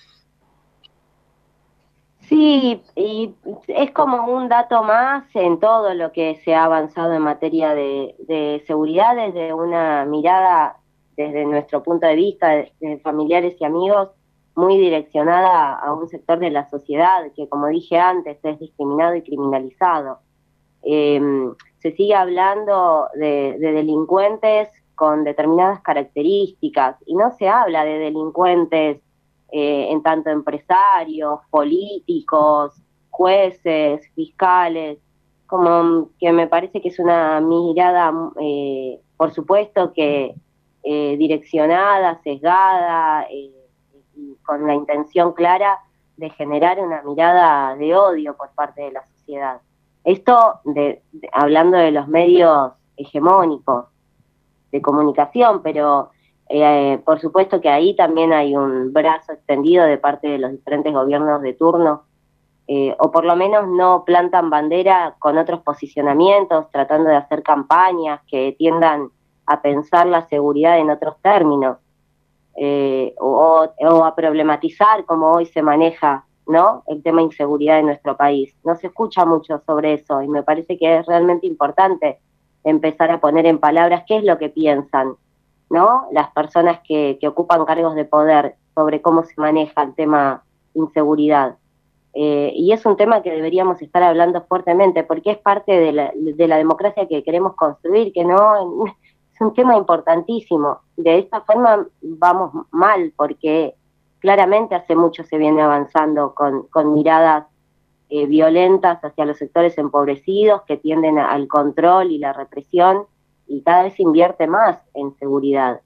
Sí, y es como un dato más en todo lo que se ha avanzado en materia de seguridad desde una mirada, desde nuestro punto de vista, de familiares y amigos, muy direccionada a un sector de la sociedad que, como dije antes, es discriminado y criminalizado. Se sigue hablando de delincuentes con determinadas características y no se habla de delincuentes en tanto empresarios, políticos, jueces, fiscales, como que me parece que es una mirada, por supuesto que direccionada, sesgada, con la intención clara de generar una mirada de odio por parte de la sociedad. Esto hablando de los medios hegemónicos de comunicación, pero por supuesto que ahí también hay un brazo extendido de parte de los diferentes gobiernos de turno, o por lo menos no plantan bandera con otros posicionamientos, tratando de hacer campañas que tiendan a pensar la seguridad en otros términos. o a problematizar como hoy se maneja, ¿no?, el tema de inseguridad en nuestro país. No se escucha mucho sobre eso y me parece que es realmente importante empezar a poner en palabras qué es lo que piensan, ¿no?, las personas que ocupan cargos de poder sobre cómo se maneja el tema inseguridad. Y es un tema que deberíamos estar hablando fuertemente porque es parte de la democracia que queremos construir, que no es un tema importantísimo. De esta forma vamos mal porque claramente hace mucho se viene avanzando con miradas violentas hacia los sectores empobrecidos que tienden al control y la represión, y cada vez se invierte más en seguridad.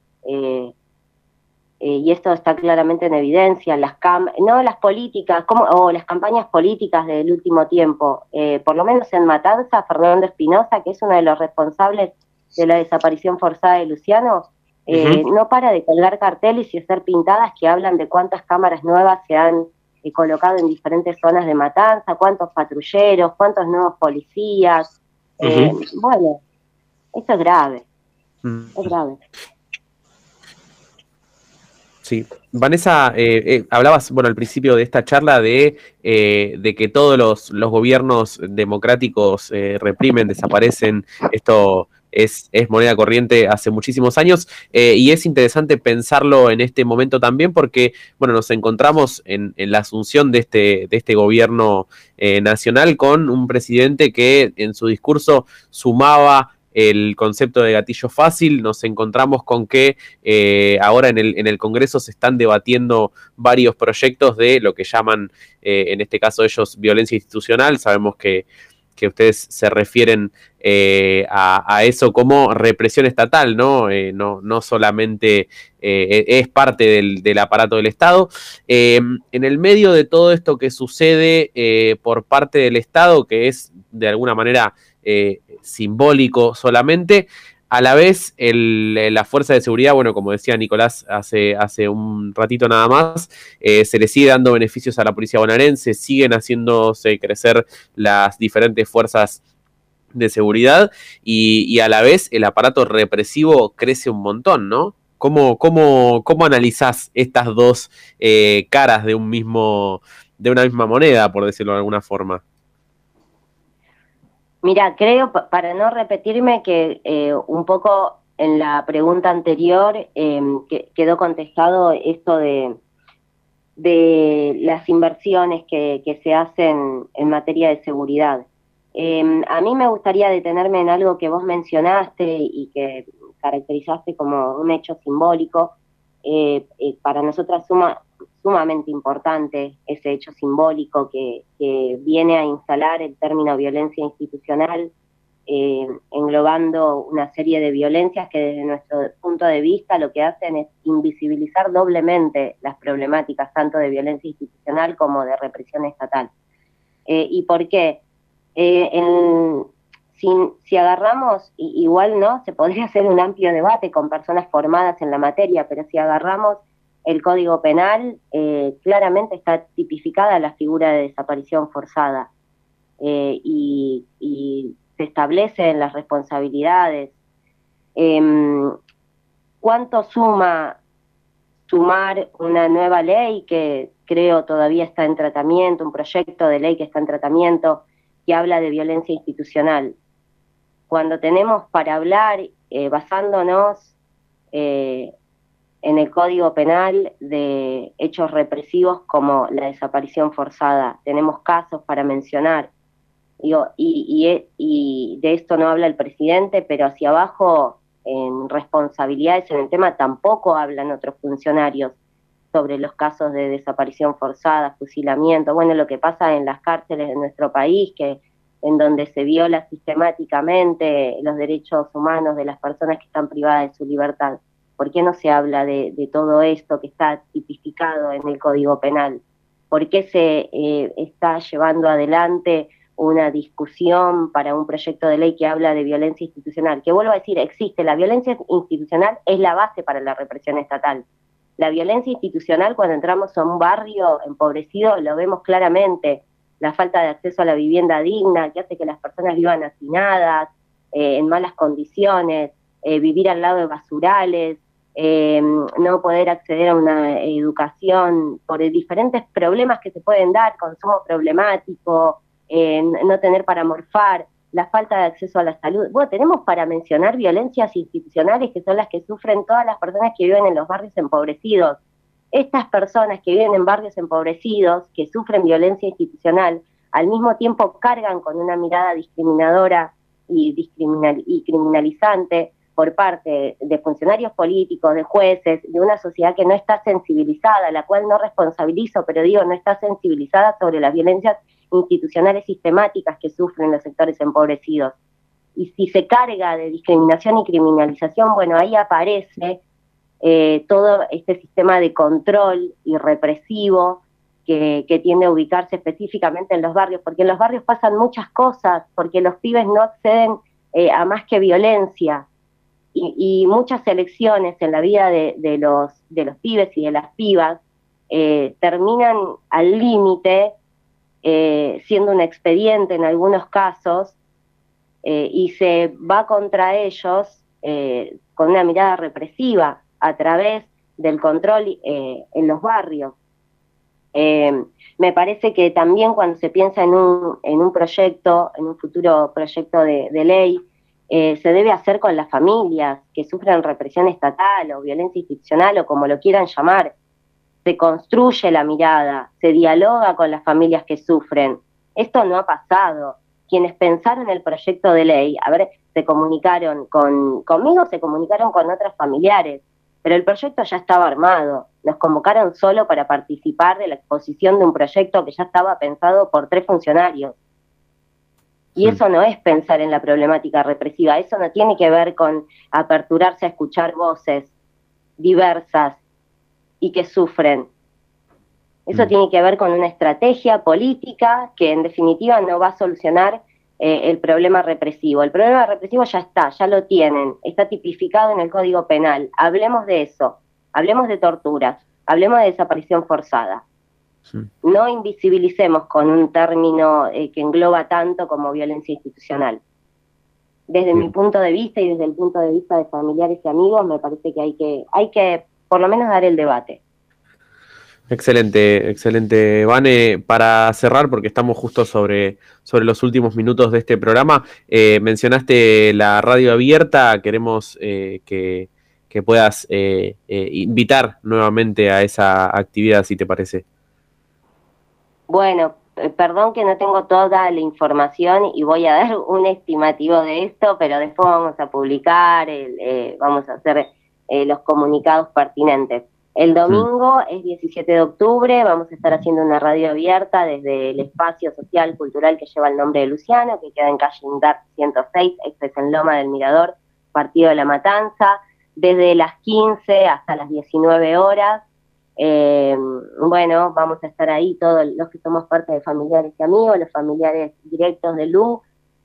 Y esto está claramente en evidencia, las políticas, o las campañas políticas del último tiempo, por lo menos en Matanza, Fernando Espinosa, que es uno de los responsables de la desaparición forzada de Luciano, no para de colgar carteles y hacer pintadas que hablan de cuántas cámaras nuevas se han colocado en diferentes zonas de Matanza, cuántos patrulleros, cuántos nuevos policías. Bueno, esto es grave, es grave. Sí. Vanessa, hablabas, bueno, al principio de esta charla de que todos los gobiernos democráticos reprimen, desaparecen. Esto es moneda corriente hace muchísimos años, y es interesante pensarlo en este momento también porque, bueno, nos encontramos en la asunción de este gobierno nacional con un presidente que en su discurso sumaba el concepto de gatillo fácil. Nos encontramos con que ahora en el Congreso se están debatiendo varios proyectos de lo que llaman, en este caso ellos, violencia institucional. Sabemos que ustedes se refieren a eso como represión estatal, ¿no? No solamente es parte del aparato del Estado. En el medio de todo esto que sucede por parte del Estado, que es de alguna manera simbólico solamente, a la vez la fuerza de seguridad, bueno, como decía Nicolás hace un ratito nada más, se le sigue dando beneficios a la policía bonaerense, siguen haciéndose crecer las diferentes fuerzas de seguridad y a la vez el aparato represivo crece un montón, ¿no? ¿Cómo analizás estas dos caras de una misma moneda, por decirlo de alguna forma? Mira, creo, para no repetirme, que un poco en la pregunta anterior quedó contestado esto de las inversiones que se hacen en materia de seguridad. A mí me gustaría detenerme en algo que vos mencionaste y que caracterizaste como un hecho simbólico. Para nosotras sumamente importante ese hecho simbólico que viene a instalar el término violencia institucional, englobando una serie de violencias que desde nuestro punto de vista lo que hacen es invisibilizar doblemente las problemáticas tanto de violencia institucional como de represión estatal. ¿Y por qué? Si agarramos, igual no, se podría hacer un amplio debate con personas formadas en la materia, pero si agarramos el Código Penal, claramente está tipificada la figura de desaparición forzada y se establecen las responsabilidades. ¿Cuánto sumar una nueva ley que creo todavía está en tratamiento, un proyecto de ley que está en tratamiento que habla de violencia institucional? Cuando tenemos para hablar, basándonos en el Código Penal, de hechos represivos como la desaparición forzada, tenemos casos para mencionar, y de esto no habla el presidente, pero hacia abajo en responsabilidades en el tema tampoco hablan otros funcionarios sobre los casos de desaparición forzada, fusilamiento, bueno, lo que pasa en las cárceles de nuestro país, en donde se viola sistemáticamente los derechos humanos de las personas que están privadas de su libertad. ¿Por qué no se habla de todo esto que está tipificado en el Código Penal? ¿Por qué se está llevando adelante una discusión para un proyecto de ley que habla de violencia institucional? Que vuelvo a decir, existe, la violencia institucional es la base para la represión estatal. La violencia institucional, cuando entramos a un barrio empobrecido, lo vemos claramente, la falta de acceso a la vivienda digna, que hace que las personas vivan hacinadas, en malas condiciones, vivir al lado de basurales, no poder acceder a una educación por diferentes problemas que se pueden dar, consumo problemático, no tener para morfar, la falta de acceso a la salud. Bueno, tenemos para mencionar violencias institucionales que son las que sufren todas las personas que viven en los barrios empobrecidos. Estas personas que viven en barrios empobrecidos, que sufren violencia institucional, al mismo tiempo cargan con una mirada discriminadora y criminalizante por parte de funcionarios políticos, de jueces, de una sociedad que no está sensibilizada, la cual no responsabilizo, pero digo, no está sensibilizada sobre las violencias institucionales sistemáticas que sufren los sectores empobrecidos. Y si se carga de discriminación y criminalización, bueno, ahí aparece todo este sistema de control y represivo que tiende a ubicarse específicamente en los barrios, porque en los barrios pasan muchas cosas, porque los pibes no acceden a más que violencia, y muchas elecciones en la vida de los pibes y de las pibas terminan al límite, siendo un expediente en algunos casos, y se va contra ellos con una mirada represiva a través del control en los barrios. Me parece que también cuando se piensa en un proyecto, en un futuro proyecto de ley, se debe hacer con las familias que sufren represión estatal o violencia institucional o como lo quieran llamar. Se construye la mirada, se dialoga con las familias que sufren. Esto no ha pasado. Quienes pensaron el proyecto de ley, se comunicaron conmigo, se comunicaron con otros familiares, pero el proyecto ya estaba armado. Nos convocaron solo para participar de la exposición de un proyecto que ya estaba pensado por 3 funcionarios. Y eso no es pensar en la problemática represiva, eso no tiene que ver con aperturarse a escuchar voces diversas y que sufren. Eso tiene que ver con una estrategia política que en definitiva no va a solucionar el problema represivo. El problema represivo ya está, ya lo tienen, está tipificado en el Código Penal. Hablemos de eso, hablemos de torturas, hablemos de desaparición forzada. No invisibilicemos con un término que engloba tanto como violencia institucional. Desde mi punto de vista y desde el punto de vista de familiares y amigos, me parece que hay que por lo menos dar el debate. Excelente, excelente. Vane, para cerrar, porque estamos justo sobre los últimos minutos de este programa, mencionaste la radio abierta, queremos que puedas invitar nuevamente a esa actividad, si te parece. Bueno, perdón que no tengo toda la información y voy a dar un estimativo de esto, pero después vamos a publicar, vamos a hacer los comunicados pertinentes. El domingo es 17 de octubre, vamos a estar haciendo una radio abierta desde el espacio social cultural que lleva el nombre de Luciano, que queda en calle Indar 106, esto es en Loma del Mirador, Partido de la Matanza, desde las 15 hasta las 19 horas. Bueno, vamos a estar ahí todos los que somos parte de familiares y amigos, los familiares directos de Lu,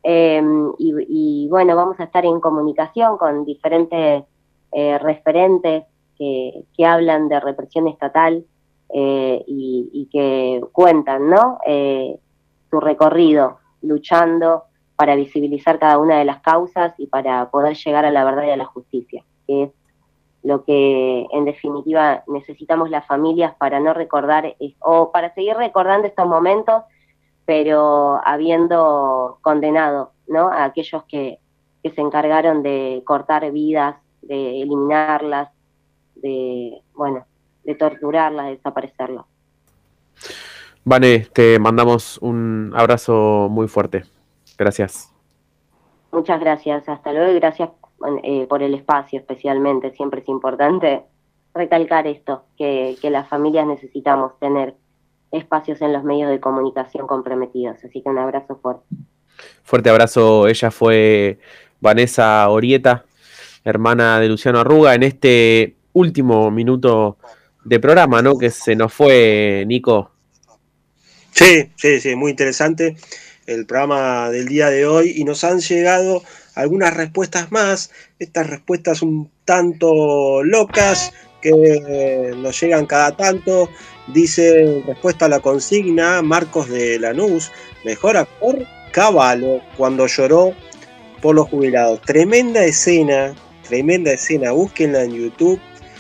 y bueno, vamos a estar en comunicación con diferentes referentes que hablan de represión estatal y que cuentan, ¿no? Su recorrido, luchando para visibilizar cada una de las causas y para poder llegar a la verdad y a la justicia, que es lo que en definitiva necesitamos las familias para no recordar, o para seguir recordando estos momentos, pero habiendo condenado, ¿no?, a aquellos que se encargaron de cortar vidas, de eliminarlas, de torturarlas, de desaparecerlas. Vane, te mandamos un abrazo muy fuerte. Gracias. Muchas gracias, hasta luego y gracias por el espacio especialmente. Siempre es importante recalcar esto, que las familias necesitamos tener espacios en los medios de comunicación comprometidos. Así que un abrazo fuerte. Fuerte abrazo. Ella fue Vanessa Orieta, hermana de Luciano Arruga, en este último minuto de programa, ¿no?, que se nos fue, Nico. Sí, muy interesante el programa del día de hoy y nos han llegado algunas respuestas más, estas respuestas un tanto locas que nos llegan cada tanto. Dice, respuesta a la consigna, Marcos de Lanús, mejor actor, Cavallo, cuando lloró por los jubilados. Tremenda escena, búsquenla en YouTube.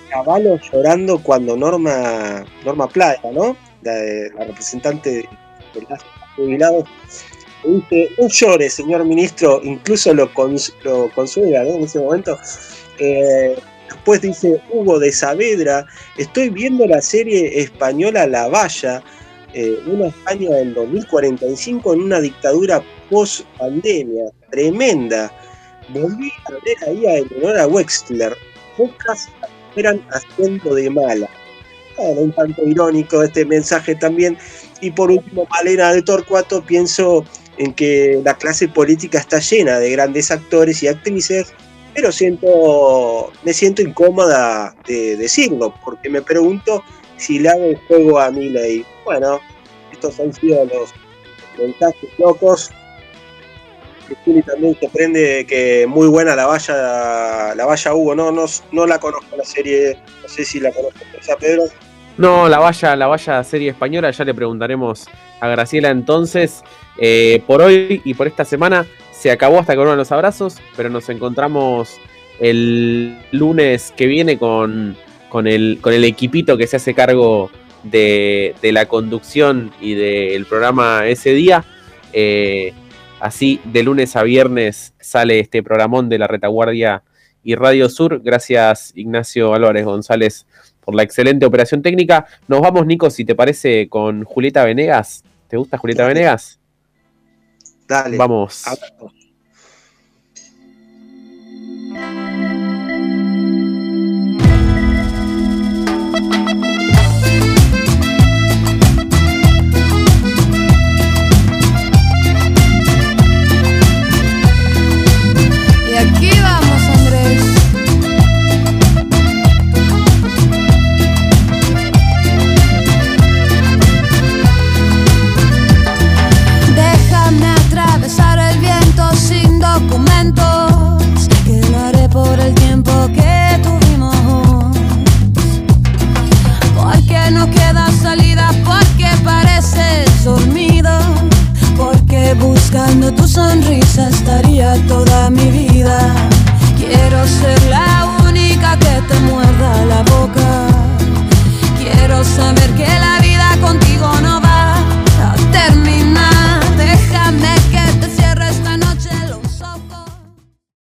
Cavallo llorando cuando Norma Plata, ¿no? La representante de los jubilados, dice: no llore, señor ministro, incluso lo consuela, ¿no? En ese momento. Después dice Hugo de Saavedra: estoy viendo la serie española La Valla, una España del 2045 en una dictadura post-pandemia, tremenda. Volví a ver ahí a Eleonora Wexler, pocas eran haciendo de mala. Bueno, un tanto irónico este mensaje también. Y por último, Malena de Torcuato: pienso en que la clase política está llena de grandes actores y actrices, pero me siento incómoda de decirlo, porque me pregunto si le hago el juego a Milei. Bueno, estos han sido los mensajes locos. Juli también se prende que muy buena la valla Hugo, no la conozco la serie, no sé si la conozco, ¿ya, Pedro? No, la valla serie española, ya le preguntaremos a Graciela entonces. Por hoy y por esta semana se acabó Hasta que vuelvan los abrazos, pero nos encontramos el lunes que viene con el equipito que se hace cargo de la conducción y del programa ese día. Así, de lunes a viernes sale este programón de La Retaguardia y Radio Sur. Gracias, Ignacio Álvarez González, por la excelente operación técnica. Nos vamos, Nico, si te parece, con Julieta Venegas. ¿Te gusta Julieta Venegas? Dale. Vamos. Abrazo.